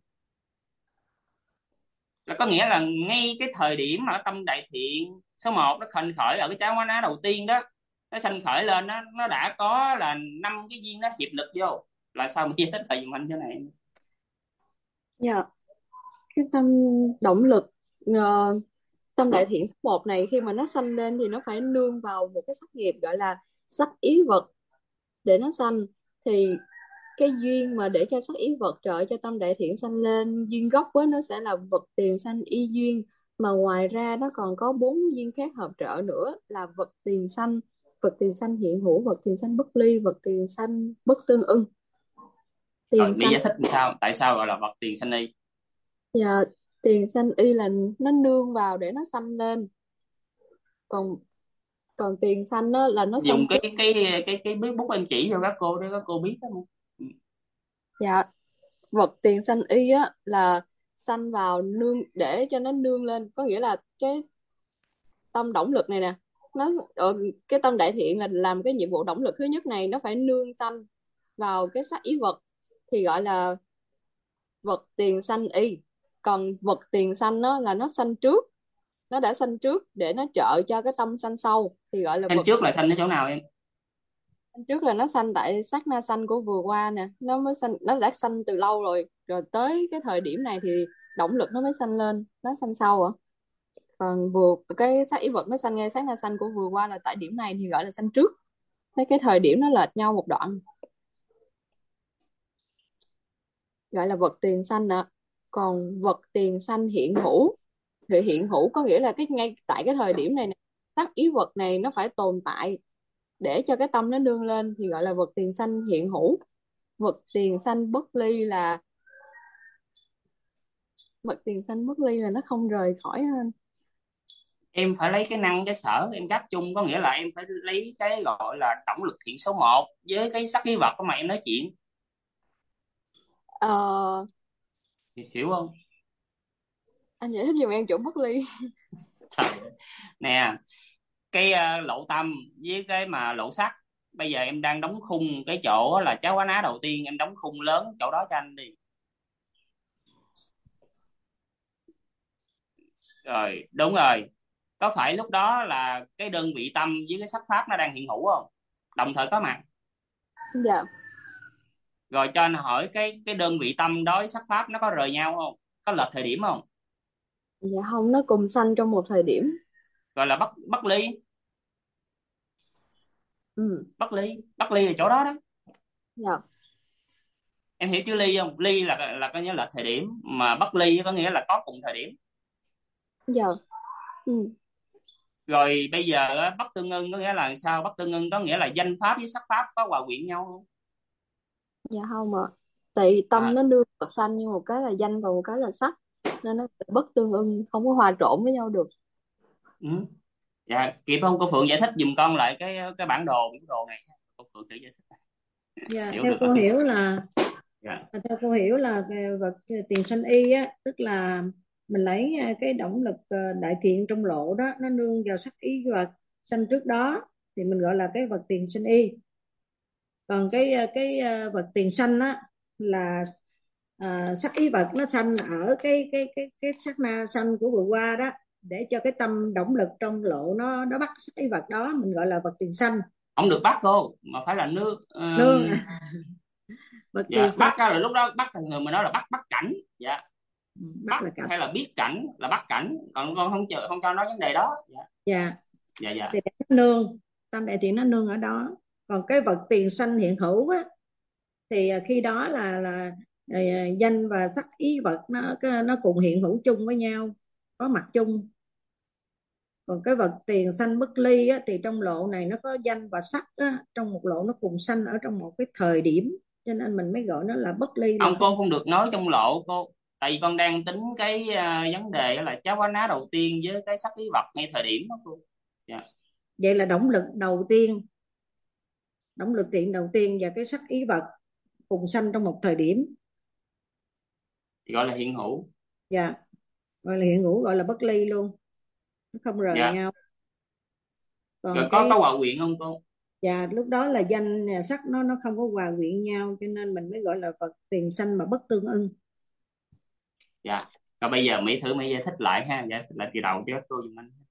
Là có nghĩa là ngay cái thời điểm mà tâm đại thiện số 1 nó khởi khởi ở cái cháo hóa ná đầu tiên đó, nó sanh khởi lên đó, nó đã có là 5 cái viên đó hiệp lực vô. Là sao mà hết thời dùng anh chỗ này? Dạ, cái tâm động lực tâm đại thiện số 1 này khi mà nó sanh lên thì nó phải nương vào một cái sắc nghiệp gọi là sắc ý vật để nó sanh. Thì cái duyên mà để cho sắc ý vật trợ cho tâm đại thiện sanh lên, duyên gốc với nó sẽ là vật tiền sanh y duyên, mà ngoài ra nó còn có 4 duyên khác hợp trợ nữa là vật tiền sanh hiện hữu, vật tiền sanh bất ly, vật tiền sanh bất tương ưng. Rồi Tiền Mỹ sanh giải thích làm sao, tại sao gọi là vật tiền sanh y? và tiền sanh y là nó nương vào để nó sanh lên, còn còn tiền sanh đó là nó sanh Dùng trước. cái bút em chỉ cho các cô để các cô biết đó. Dạ, vật tiền sanh y á là sanh vào nương để cho nó nương lên, có nghĩa là cái tâm động lực này nè, nó cái tâm đại thiện là làm cái nhiệm vụ động lực thứ nhất này, nó phải nương sanh vào cái sắc ý vật thì gọi là vật tiền sanh y. Còn vật tiền sanh nó là nó sanh trước, nó đã sanh trước để nó trợ cho cái tâm sanh sau thì gọi là Sanh vật. trước là sanh ở chỗ nào em? Sanh trước là nó sanh tại sát na sanh của vừa qua nè, nó mới sanh, nó đã sanh từ lâu rồi, rồi tới cái thời điểm này thì động lực nó mới sanh lên, nó sanh sau ạ. Còn vừa cái sắc ý vật nó sanh ngay sát na sanh của vừa qua là tại điểm này thì gọi là sanh trước. Mấy cái thời điểm nó lệch nhau một đoạn gọi là vật tiền sanh ạ. Còn vật tiền sanh hiện hữu thì hiện hữu có nghĩa là cái ngay tại cái thời điểm này nè, sắc ý vật này nó phải tồn tại để cho cái tâm nó nương lên thì gọi là vật tiền sanh hiện hữu. Vật tiền sanh bất ly là nó không rời khỏi. Em phải lấy cái năng cái sở em gáp chung, có nghĩa là em phải lấy cái gọi là động lực thiện số 1 với cái sắc khí vật của mà em nói chuyện. Ờ, Hiểu không? anh giải thích giùm em chỗ bất ly. Trời ơi. Nè, cái lỗ tâm với cái mà lỗ sắt, bây giờ em đang đóng khung cái chỗ là cháo quá ná đầu tiên, em đóng khung lớn chỗ đó cho anh đi. Rồi, đúng rồi. Có phải lúc đó là cái đơn vị tâm với cái sắc pháp nó đang hiện hữu không, đồng thời có mặt? Dạ. Rồi cho anh hỏi cái đơn vị tâm đó với sắc pháp nó có rời nhau không, có lệch thời điểm không? Dạ không, nó cùng sanh trong một thời điểm. Gọi là bất bất ly. Ừ. Bất ly là chỗ đó đó. Dạ. Em hiểu chữ ly không? Ly là có nghĩa là thời điểm, mà bất ly có nghĩa là có cùng thời điểm. Dạ. Ừ. Rồi bây giờ á, bất tương ưng có nghĩa là sao? Bất tương ưng có nghĩa là danh pháp với sắc pháp có hòa quyện nhau không? Dạ không ạ. Tại vì tâm À, nó nương vào sanh, nhưng một cái là danh và một cái là sắc, nên nó bất tương ưng, không có hòa trộn với nhau được. ừ. Dạ, kịp không? Cô Phượng giải thích giùm con lại cái bản đồ này. Cô Phượng thử giải thích Dạ, hiểu theo được cô không? hiểu là Dạ. theo cô hiểu là về vật tiền sanh y á, tức là mình lấy cái động lực đại thiện trong lộ đó, nó nương vào sắc ý vật sanh trước đó, thì mình gọi là cái vật tiền sanh y. Còn vật tiền sanh á là sắc ý vật nó sanh ở cái sát na sanh của vừa qua đó, để cho cái tâm động lực trong lộ nó bắt sắc ý vật đó, mình gọi là vật tiền sanh. Không được bắt cô, mà phải là nước. Nương vật tiền Dạ, sanh. bắt á là lúc đó bắt thường người mình nói là bắt cảnh. Dạ, Bắt bắt là cảnh. hay là biết cảnh là bắt cảnh, còn con không cho nói vấn đề đó. Dạ. Dạ, Dạ. Dạ. thì để nó nương, tâm đại thiện nó nương ở đó. Còn cái vật tiền sanh hiện hữu á, thì khi đó là danh và sắc ý vật nó cùng hiện hữu chung với nhau, có mặt chung. Còn cái vật tiền sanh bất ly á, thì trong lộ này nó có danh và sắc á, trong một lộ nó cùng sanh ở trong một cái thời điểm, cho nên mình mới gọi nó là bất ly, là Ông không. cô không được nói trong lộ cô, tại vì con đang tính cái vấn đề là cháo quá ná đầu tiên với cái sắc lý vật ngay thời điểm đó cô. Dạ. Vậy là động lực đầu tiên, động lực tiện đầu tiên và cái sắc ý vật cùng sanh trong một thời điểm, Thì gọi là hiện hữu. và gọi là hiện hữu, gọi là bất ly luôn, nó không rời Dạ. nhau. Rồi Còn có hòa quyện không cô? và lúc đó là danh sắc nó không có hòa quyện nhau, cho nên mình mới gọi là vật tiền sanh mà bất tương ưng. Dạ. Rồi bây giờ Mỹ giải thích lại ha, giải thích lại từ đầu cho cô giùm anh.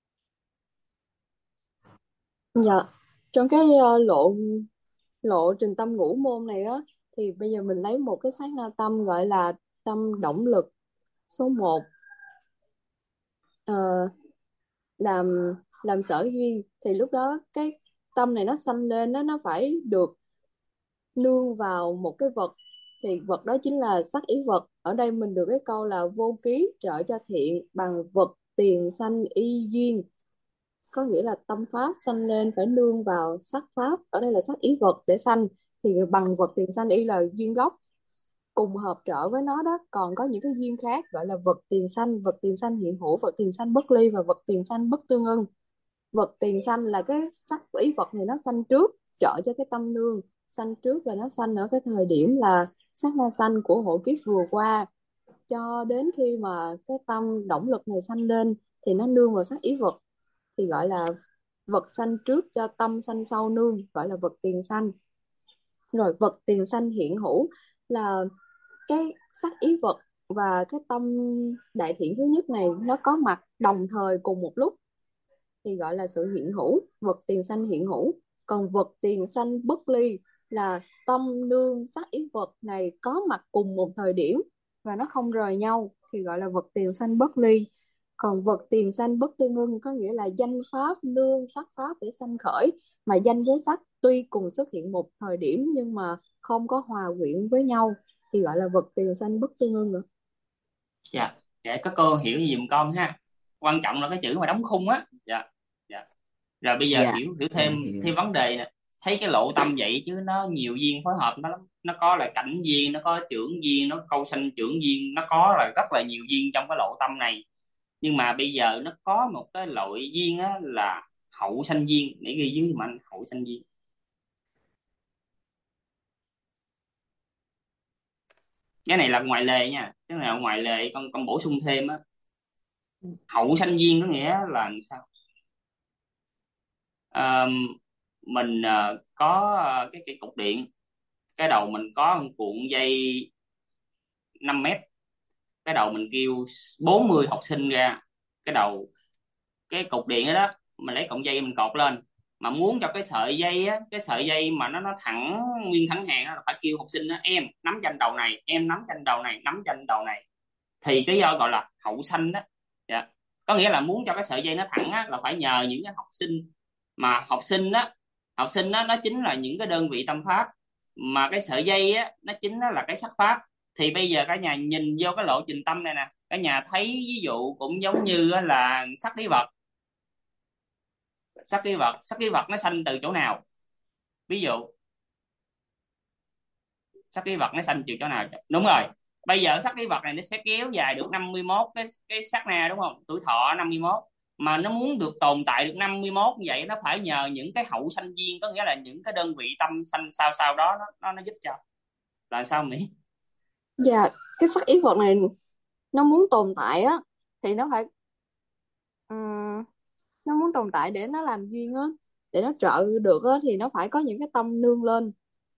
Dạ. Trong cái lộ lộ trình tâm ngũ môn này á, thì bây giờ mình lấy một cái sát na tâm gọi là tâm động lực số 1, làm sở duyên. Thì lúc đó cái tâm này nó sanh lên, nó phải được nương vào một cái vật, thì vật đó chính là sắc ý vật. Ở đây mình được cái câu là vô ký trợ cho thiện bằng vật tiền sanh y duyên, có nghĩa là tâm pháp sanh lên phải nương vào sắc pháp, ở đây là sắc ý vật để sanh, thì bằng vật tiền sanh y là duyên gốc cùng hợp trợ với nó đó. Còn có những cái duyên khác gọi là vật tiền sanh hiện hữu, vật tiền sanh bất ly và vật tiền sanh bất tương ưng. Vật tiền sanh là cái sắc ý vật này nó sanh trước, trợ cho cái tâm nương, sanh trước, và nó sanh ở cái thời điểm là sát na sanh của hộ kiếp vừa qua, cho đến khi mà cái tâm động lực này sanh lên thì nó nương vào sắc ý vật, thì gọi là vật sanh trước cho tâm sanh sau nương, gọi là vật tiền sanh. Rồi vật tiền sanh hiện hữu là cái sắc ý vật và cái tâm đại thiện thứ nhất này nó có mặt đồng thời cùng một lúc, thì gọi là sự hiện hữu, vật tiền sanh hiện hữu. Còn vật tiền sanh bất ly là tâm nương sắc ý vật này có mặt cùng một thời điểm và nó không rời nhau, thì gọi là vật tiền sanh bất ly. Còn vật tiền sanh bất tương ưng có nghĩa là danh pháp nương sắc pháp để sanh khởi, mà danh với sắc tuy cùng xuất hiện một thời điểm nhưng mà không có hòa quyện với nhau, thì gọi là vật tiền sanh bất tương ưng. Dạ. Để các cô hiểu giùm con ha, quan trọng là cái chữ mà đóng khung á. Dạ. Dạ. Rồi bây giờ Dạ. hiểu hiểu Dạ, thêm hiểu. thêm vấn đề nè. Thấy cái lộ tâm vậy chứ nó nhiều duyên phối hợp nó lắm, nó có là cảnh duyên, nó có trưởng duyên, nó câu sanh trưởng duyên, nó có là rất là nhiều duyên trong cái lộ tâm này. Nhưng mà bây giờ nó có một cái loại duyên á là hậu sanh duyên, để ghi dưới giùm anh, hậu sanh duyên. Cái này là ngoại lệ nha, cái này là ngoại lệ, con bổ sung thêm á. Hậu sanh duyên có nghĩa là làm sao? Ờ, mình có cái cục điện, cái đầu mình có một cuộn dây 5 mét, cái đầu mình kêu 40 học sinh ra, cái đầu cái cục điện đó, đó mình lấy cọng dây mình cột lên, mà muốn cho cái sợi dây á, cái sợi dây mà nó thẳng nguyên thẳng hàng á, là phải kêu học sinh á, em nắm chanh đầu này, em nắm chanh đầu này, nắm chanh đầu này, thì cái do gọi là hậu sanh đó. Dạ. Có nghĩa là muốn cho cái sợi dây nó thẳng á, là phải nhờ những cái học sinh, mà học sinh đó nó chính là những cái đơn vị tâm pháp, mà cái sợi dây á nó chính là cái sắc pháp. Thì bây giờ cả nhà nhìn vô cái lộ trình tâm này nè, cả nhà thấy ví dụ cũng giống như á là sắc lý vật. Sắc lý vật nó sanh từ chỗ nào? Ví dụ sắc lý vật nó sanh từ chỗ nào? Đúng rồi, bây giờ sắc lý vật này nó sẽ kéo dài được 51 cái sát na, đúng không? Tuổi thọ 51, mà nó muốn được tồn tại được 51 như vậy, nó phải nhờ những cái hậu sanh duyên, có nghĩa là những cái đơn vị tâm sanh sau sau đó nó giúp cho. Là sao Mỹ? Dạ, cái sắc ý vật này nó muốn tồn tại á thì nó phải nó muốn tồn tại để nó làm duyên á, để nó trợ được á, thì nó phải có những cái tâm nương lên.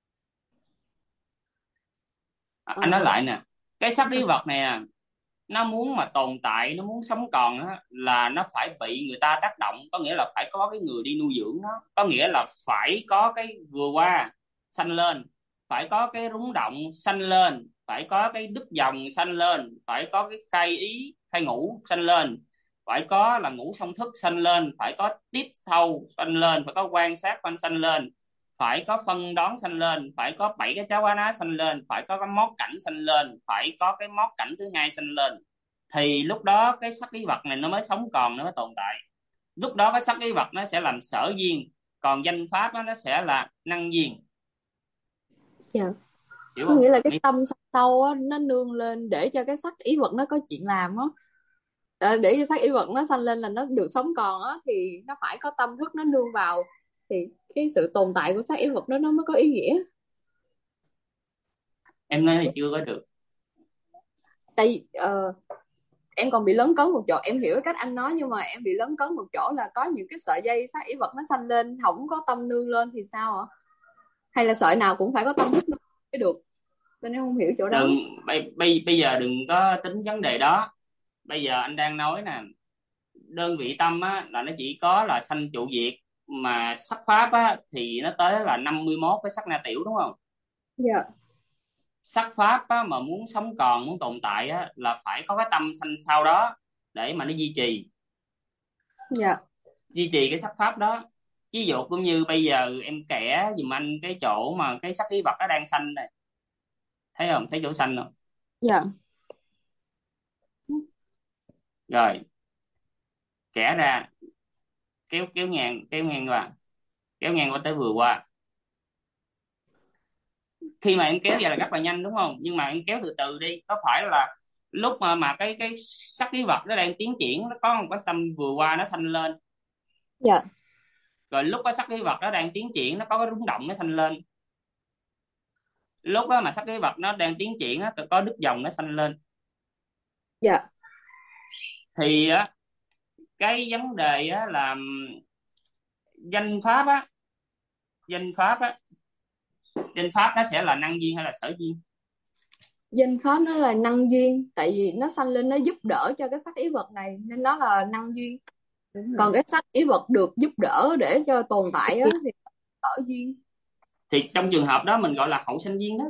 Anh nói Ờ, lại nè, cái sắc lý vật này nè, nó muốn mà tồn tại, nó muốn sống còn á, là nó phải bị người ta tác động, có nghĩa là phải có cái người đi nuôi dưỡng nó, có nghĩa là phải có cái vừa qua sanh lên, phải có cái rúng động sanh lên, phải có cái đứt dòng sanh lên, phải có cái khai ý khai ngủ sanh lên, phải có là ngủ song thức sanh lên, phải có tiếp thâu sanh lên, phải có quan sát sanh lên, phải có phân đoán sanh lên, phải có 7 cái cháo quá ná sanh lên, phải có cái mót cảnh sanh lên, phải có cái mót cảnh thứ hai sanh lên, thì lúc đó cái sắc lý vật này nó mới sống còn, nó mới tồn tại. Lúc đó cái sắc lý vật nó sẽ làm sở duyên, còn danh pháp nó sẽ là năng duyên. dạ. Hiểu Có không? nghĩa là cái tâm sâu á nó nương lên để cho cái sắc ý vật nó có chuyện làm á. Để cho sắc ý vật nó sanh lên là nó được sống còn á, thì nó phải có tâm thức nó nương vào, thì cái sự tồn tại của sắc ý vật đó nó mới có ý nghĩa. Em nói thì chưa có được. Tại vì em còn bị lấn cấn một chỗ, em hiểu cái cách anh nói, nhưng mà em bị lấn cấn một chỗ là có những cái sợi dây sắc ý vật nó sanh lên không có tâm nương lên thì sao ạ? Hay là sợi nào cũng phải có tâm thức nương mới được? Nên em không hiểu chỗ đó. Đừng bây giờ đừng có tính vấn đề đó. Bây giờ anh đang nói nè, đơn vị tâm á là nó chỉ có là sanh trụ diệt, mà sắc pháp á thì nó tới là 51 cái sắc na tiểu, đúng không? Dạ. Sắc pháp á, mà muốn sống còn, muốn tồn tại á, là phải có cái tâm sanh sau đó để mà nó duy trì, Dạ. duy trì cái sắc pháp đó. Ví dụ cũng như bây giờ em kẻ giùm anh cái chỗ mà cái sắc lý vật nó đang sanh này, thấy không? Thấy chỗ sanh không? Dạ. Rồi kẻ ra, kéo ngang qua tới vừa qua. Khi mà em kéo vậy là rất là nhanh, đúng không? Nhưng mà em kéo từ từ đi, có phải là lúc mà cái sắc lý vật nó đang tiến triển, nó có một cái tâm vừa qua nó sanh lên, Dạ. rồi lúc cái sắc lý vật nó đang tiến triển, nó có cái rung động nó sanh lên, lúc đó mà sắc lý vật nó đang tiến triển á, có đứt dòng nó sanh lên. Dạ. Thì á, cái vấn đề á là danh pháp á, danh pháp á, danh pháp nó sẽ là năng duyên hay là sở duyên? Danh pháp nó là năng duyên, tại vì nó sanh lên nó giúp đỡ cho cái sắc ý vật này nên nó là năng duyên. Đúng rồi. Còn cái sắc ý vật được giúp đỡ để cho tồn tại á thì sở duyên. Thì trong trường hợp đó mình gọi là hậu sanh duyên đó.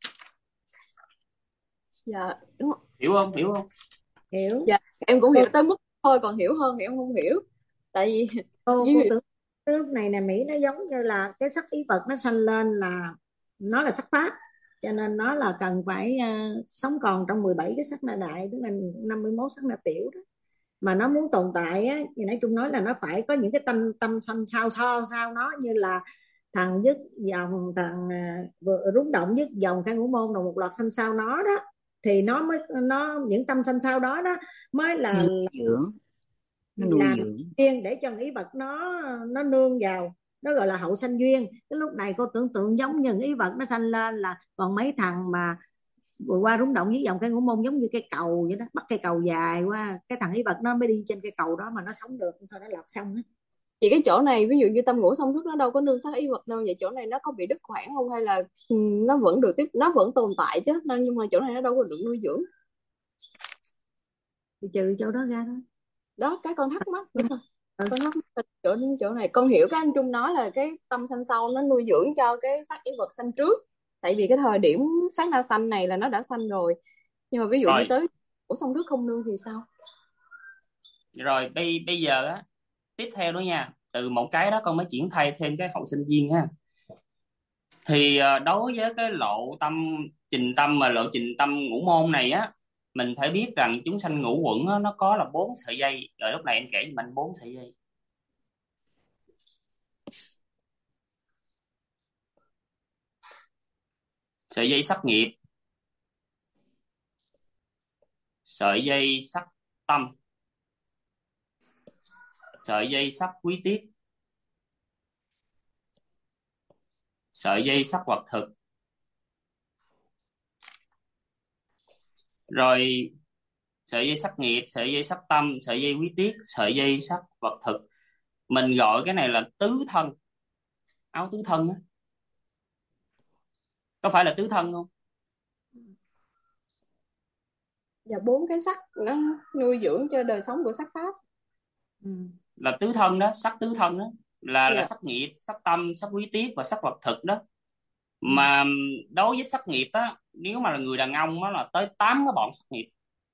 Dạ đúng. Hiểu không? Hiểu không? Hiểu. Dạ em cũng hiểu tới mức thôi, còn hiểu hơn thì em không hiểu. Tại vì Cô ví dụ tưởng cái lúc này nè Mỹ, nó giống như là cái sắc ý vật nó sanh lên là nó là sắc pháp, cho nên nó là cần phải sống còn trong 17 cái sắc na đại, tức là 51 sắc na tiểu đó. Mà nó muốn tồn tại á, như nãy Trung nói là nó phải có những cái tâm sanh sau nó, như là thằng dứt dòng, thằng rung động dứt dòng, khai ngũ môn, rồi một loạt sanh sau nó đó, thì nó mới những tâm sanh sau đó đó mới là dưỡng, nó nuôi làm dưỡng. duyên để cho ý vật nó nương vào, nó gọi là hậu sanh duyên. Cái lúc này cô tưởng tượng giống như ý vật nó sanh lên là còn mấy thằng mà vừa qua rung động dưới dòng cây ngũ môn giống như cây cầu vậy đó, bắt cây cầu dài qua cái thằng ý vật nó mới đi trên cây cầu đó mà nó sống được, thôi nó lọt xong hết. Vậy cái chỗ này ví dụ như tâm ngũ song thức nó đâu có nương sắc ý vật đâu, vậy chỗ này nó có bị đứt khoảng không, hay là nó vẫn được nó vẫn tồn tại chứ, nhưng mà chỗ này nó đâu có được nuôi dưỡng. Thì trừ chỗ đó ra thôi. Đó cái con thắc mắc, đúng rồi. Con thắc mắc chỗ này con hiểu cái anh Trung nói là cái tâm sanh sau nó nuôi dưỡng cho cái sắc ý vật sanh trước, tại vì cái thời điểm sát na sanh này là nó đã sanh rồi, nhưng mà ví dụ như Rồi tới của song thức không nương thì sao? rồi bây giờ á, tiếp theo đó nha, từ một cái đó con mới chuyển thay thêm cái hậu sinh duyên ha. Thì đối với cái lộ tâm mà lộ trình tâm ngũ môn này á, mình phải biết rằng chúng sanh ngũ uẩn á, nó có là 4 sợi dây. Rồi lúc này em kể cho mình 4 sợi dây. Sợi dây sắc nghiệp, sợi dây sắc tâm, sợi dây sắc quý tiết, sợi dây sắc vật thực. Rồi sợi dây sắc nghiệp, sợi dây sắc tâm, sợi dây quý tiết, sợi dây sắc vật thực. Mình gọi cái này là tứ thân, áo tứ thân á. Có phải là tứ thân không? Và 4 cái sắc nó nuôi dưỡng cho đời sống của sắc pháp. Là tứ thân đó, sắc tứ thân đó là Dạ. sắc nghiệp, sắc tâm, sắc quý tiết và sắc vật thực đó. Mà đối với sắc nghiệp á, nếu mà là người đàn ông á là tới 8 cái bọn sắc nghiệp.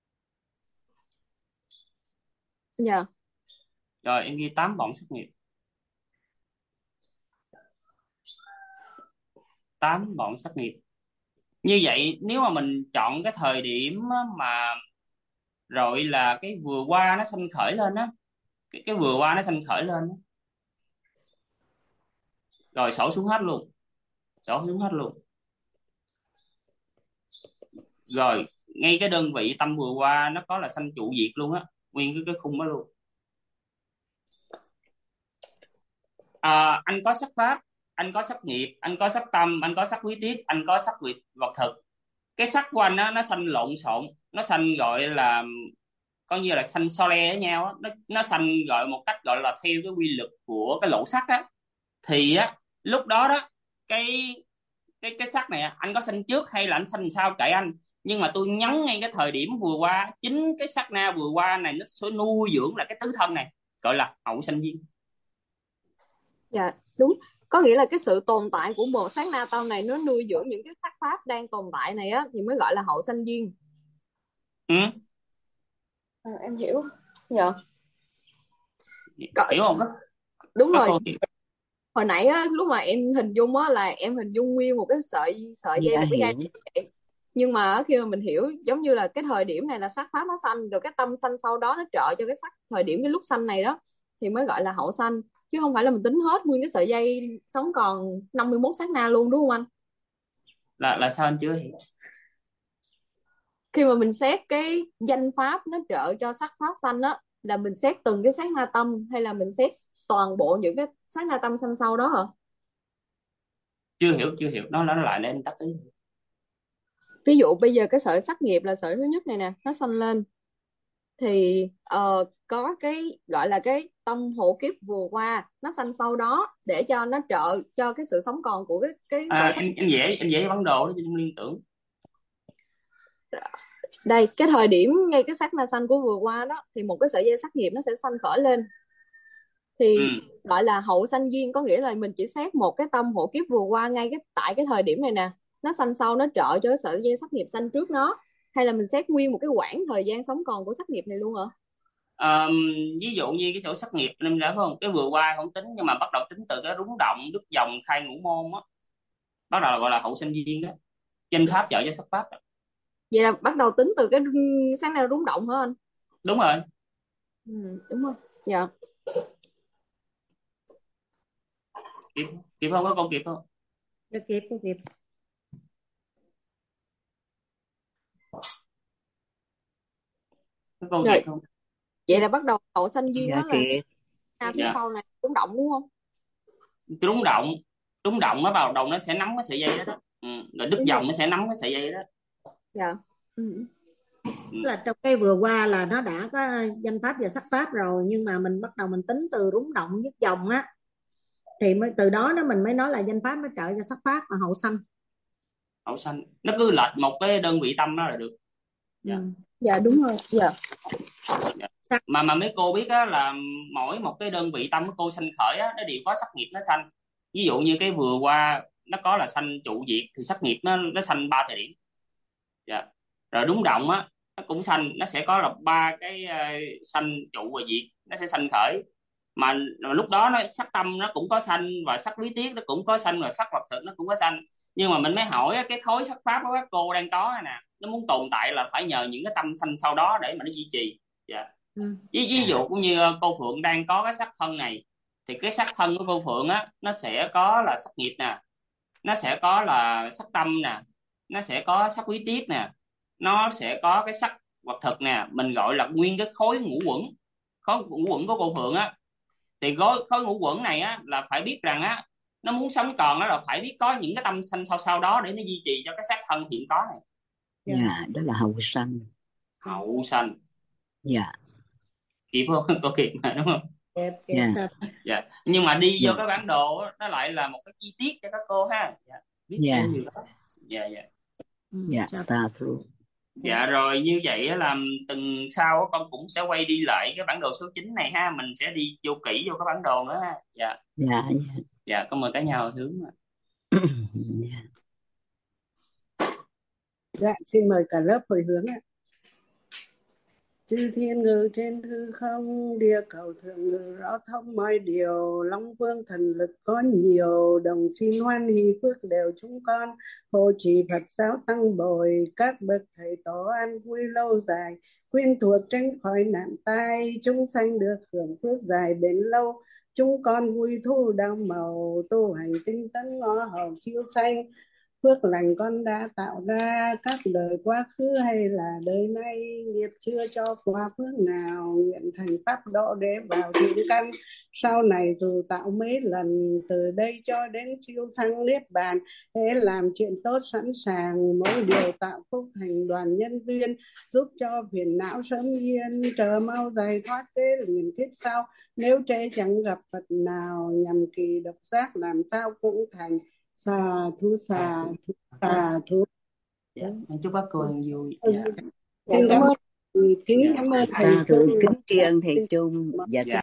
Dạ. Rồi em ghi 8 bọn sắc nghiệp. 8 bọn sắc nghiệp. Như vậy nếu mà mình chọn cái thời điểm á, mà rồi là cái vừa qua nó sanh khởi lên á, cái vừa qua nó sanh khởi lên á. Rồi sổ xuống hết luôn. Sổ xuống hết luôn. Rồi ngay cái đơn vị tâm vừa qua nó có là sanh trụ diệt luôn á, nguyên cái khung đó luôn. Anh có sắc pháp, anh có sắc nghiệp, anh có sắc tâm, anh có sắc quý tiết, anh có sắc vật thực. Cái sắc của anh á, nó sanh lộn xộn, nó sanh gọi là coi như là sanh so le với nhau á. Nó sanh gọi một cách gọi là theo cái quy luật của cái lỗ sắc á. Thì á lúc đó đó cái sắc này anh có sanh trước hay là anh sanh sau kệ anh, nhưng mà tôi nhấn ngay cái thời điểm vừa qua, chính cái sát na vừa qua này nó sẽ nuôi dưỡng là cái tứ thân này, gọi là hậu sanh duyên. Dạ đúng, có nghĩa là cái sự tồn tại của một sát na tâm này nó nuôi dưỡng những cái sắc pháp đang tồn tại này á, thì mới gọi là hậu sanh duyên. Em hiểu. Dạ. Hiểu không đó? Đúng Có rồi. câu hiểu. Hồi nãy á, lúc mà em hình dung á là em hình dung nguyên một cái sợi dây, một cái dây như vậy. Nhưng mà khi mà mình hiểu giống như là cái thời điểm này là sắc pháp nó sanh, rồi cái tâm sanh sau đó nó trợ cho cái sắc thời điểm cái lúc sanh này đó, thì mới gọi là hậu sanh, chứ không phải là mình tính hết nguyên cái sợi dây sống còn 51 sát na luôn, đúng không anh? Là sao anh chưa hiểu? Khi mà mình xét cái danh pháp nó trợ cho sắc pháp sanh á, là mình xét từng cái sát na tâm hay là mình xét toàn bộ những cái sát na tâm sanh sau đó hả? Chưa hiểu, nó lại lên tắt ý. Ví dụ bây giờ cái sợi sắc nghiệp là sợi thứ nhất này nè, nó sanh lên thì có cái gọi là cái tâm hộ kiếp vừa qua nó sanh sau đó, để cho nó trợ cho cái sự sống còn của cái sợi sắc. Anh dễ bản đồ đó cho liên tưởng. Đây cái thời điểm ngay cái sát na sanh của vừa qua đó, thì một cái sợi dây sắc nghiệp nó sẽ sanh khởi lên, thì gọi là hậu sanh duyên, có nghĩa là mình chỉ xét một cái tâm hộ kiếp vừa qua ngay tại cái thời điểm này nè, nó sanh sau nó trợ cho cái sợi dây sắc nghiệp sanh trước nó, hay là mình xét nguyên một cái quãng thời gian sống còn của sắc nghiệp này luôn hả? Ví dụ như cái chỗ sắc nghiệp em đã phải không, cái vừa qua không tính, nhưng mà bắt đầu tính từ cái rúng động đứt dòng khai ngũ môn á, bắt đầu là gọi là hậu sinh duyên đó, trên pháp trợ cho sắc pháp đó. Vậy là bắt đầu tính từ cái sáng nay rung động hả anh? Đúng rồi. Đúng rồi. Dạ. Kịp không, có con kịp không? Có kịp. Có con Rồi. kịp không? Vậy là bắt đầu hậu sanh duyên đó là kịp. phía sau này rung động đúng không? Rung động nó vào đầu nó sẽ nắm cái sợi dây đó, rồi đứt dòng nó sẽ nắm cái sợi dây đó. Dạ. Ừ. Tức là trong cái vừa qua là nó đã có danh pháp và sắc pháp rồi, nhưng mà mình bắt đầu mình tính từ rúng động nhất dòng á, thì mới từ đó mình mới nói là danh pháp nó trợ cho sắc pháp mà hậu sanh. Hậu sanh nó cứ lệch một cái đơn vị tâm đó là được. Dạ. Dạ đúng rồi. Dạ. Dạ. Mà mấy cô biết á, là mỗi một cái đơn vị tâm của cô sanh khởi á, nó đều có sắc nghiệp nó sanh. Ví dụ như cái vừa qua nó có là sanh trụ diệt, thì sắc nghiệp nó sanh 3 thời điểm. Dạ. Rồi đúng động á, nó cũng sanh, nó sẽ có là 3 cái sanh trụ và diệt, nó sẽ sanh khởi. Mà lúc đó nó sắc tâm nó cũng có sanh, và sắc lý tiết nó cũng có sanh, và sắc vật thực nó cũng có sanh. Nhưng mà mình mới hỏi á, cái khối sắc pháp của các cô đang có nè, nó muốn tồn tại là phải nhờ những cái tâm sanh sau đó để mà nó duy trì. Dạ. Ví dụ cũng như cô Phượng đang có cái sắc thân này, thì cái sắc thân của cô Phượng á, nó sẽ có là sắc nghiệp nè, nó sẽ có là sắc tâm nè, nó sẽ có sắc quý tiết nè, nó sẽ có cái sắc vật thực nè. Mình gọi là nguyên cái khối ngũ quẩn. Khối ngũ quẩn của cô Phượng á, thì khối ngũ quẩn này á là phải biết rằng á, nó muốn sống còn á là phải biết có những cái tâm sanh sau đó để nó duy trì cho cái sắc thân hiện có này. Dạ, đó là hậu sanh. Hậu sanh. Dạ. Kịp không? Có kịp mà đúng không? Dạ. Dạ. Nhưng mà đi vô Dạ. cái bản đồ á, nó lại là một cái chi tiết cho các cô ha. Dạ. Biết Dạ. thêm điều đó. Dạ dạ. Dạ, xa thưa. Dạ rồi, như vậy á là tuần sau á, con cũng sẽ quay đi lại cái bản đồ số 9 này ha, mình sẽ đi vô kỹ vô cái bản đồ nữa ha. Dạ. Dạ. Dạ, con mời cả nhà hồi hướng ạ. Dạ. Dạ, xin mời cả lớp hồi hướng ạ. Chư thiên ngự trên hư không, địa cầu thượng ngự rõ thông mọi điều, Long vương thần lực có nhiều, đồng xin hoan hỷ phước đều chúng con, hộ trì Phật giáo tăng bồi, các bậc thầy tổ an vui lâu dài, quyên thuộc tránh khỏi nạn tai, chúng sanh được hưởng phước dài bền lâu, chúng con vui thu đau màu, tu hành tinh tấn ngõ hầu siêu sanh. Phước lành con đã tạo ra các đời quá khứ hay là đời nay, nghiệp chưa cho qua phước nào, nguyện thành pháp độ để vào thiện căn. Sau này dù tạo mấy lần, từ đây cho đến siêu sanh niết bàn, hễ làm chuyện tốt sẵn sàng, mỗi điều tạo phúc thành đoàn nhân duyên, giúp cho phiền não sớm yên, chờ mau giải thoát tế liền kiếp sau. Nếu trễ chẳng gặp Phật nào, nhằm kỳ độc giác làm sao cũng thành. Xà thú xà thú xà thú. Dạ. Chúc các cô ăn vui. Xin cảm ơn. Kính cảm ơn thầy. Xa thưa, kính tri ân thầy Trung. Dạ.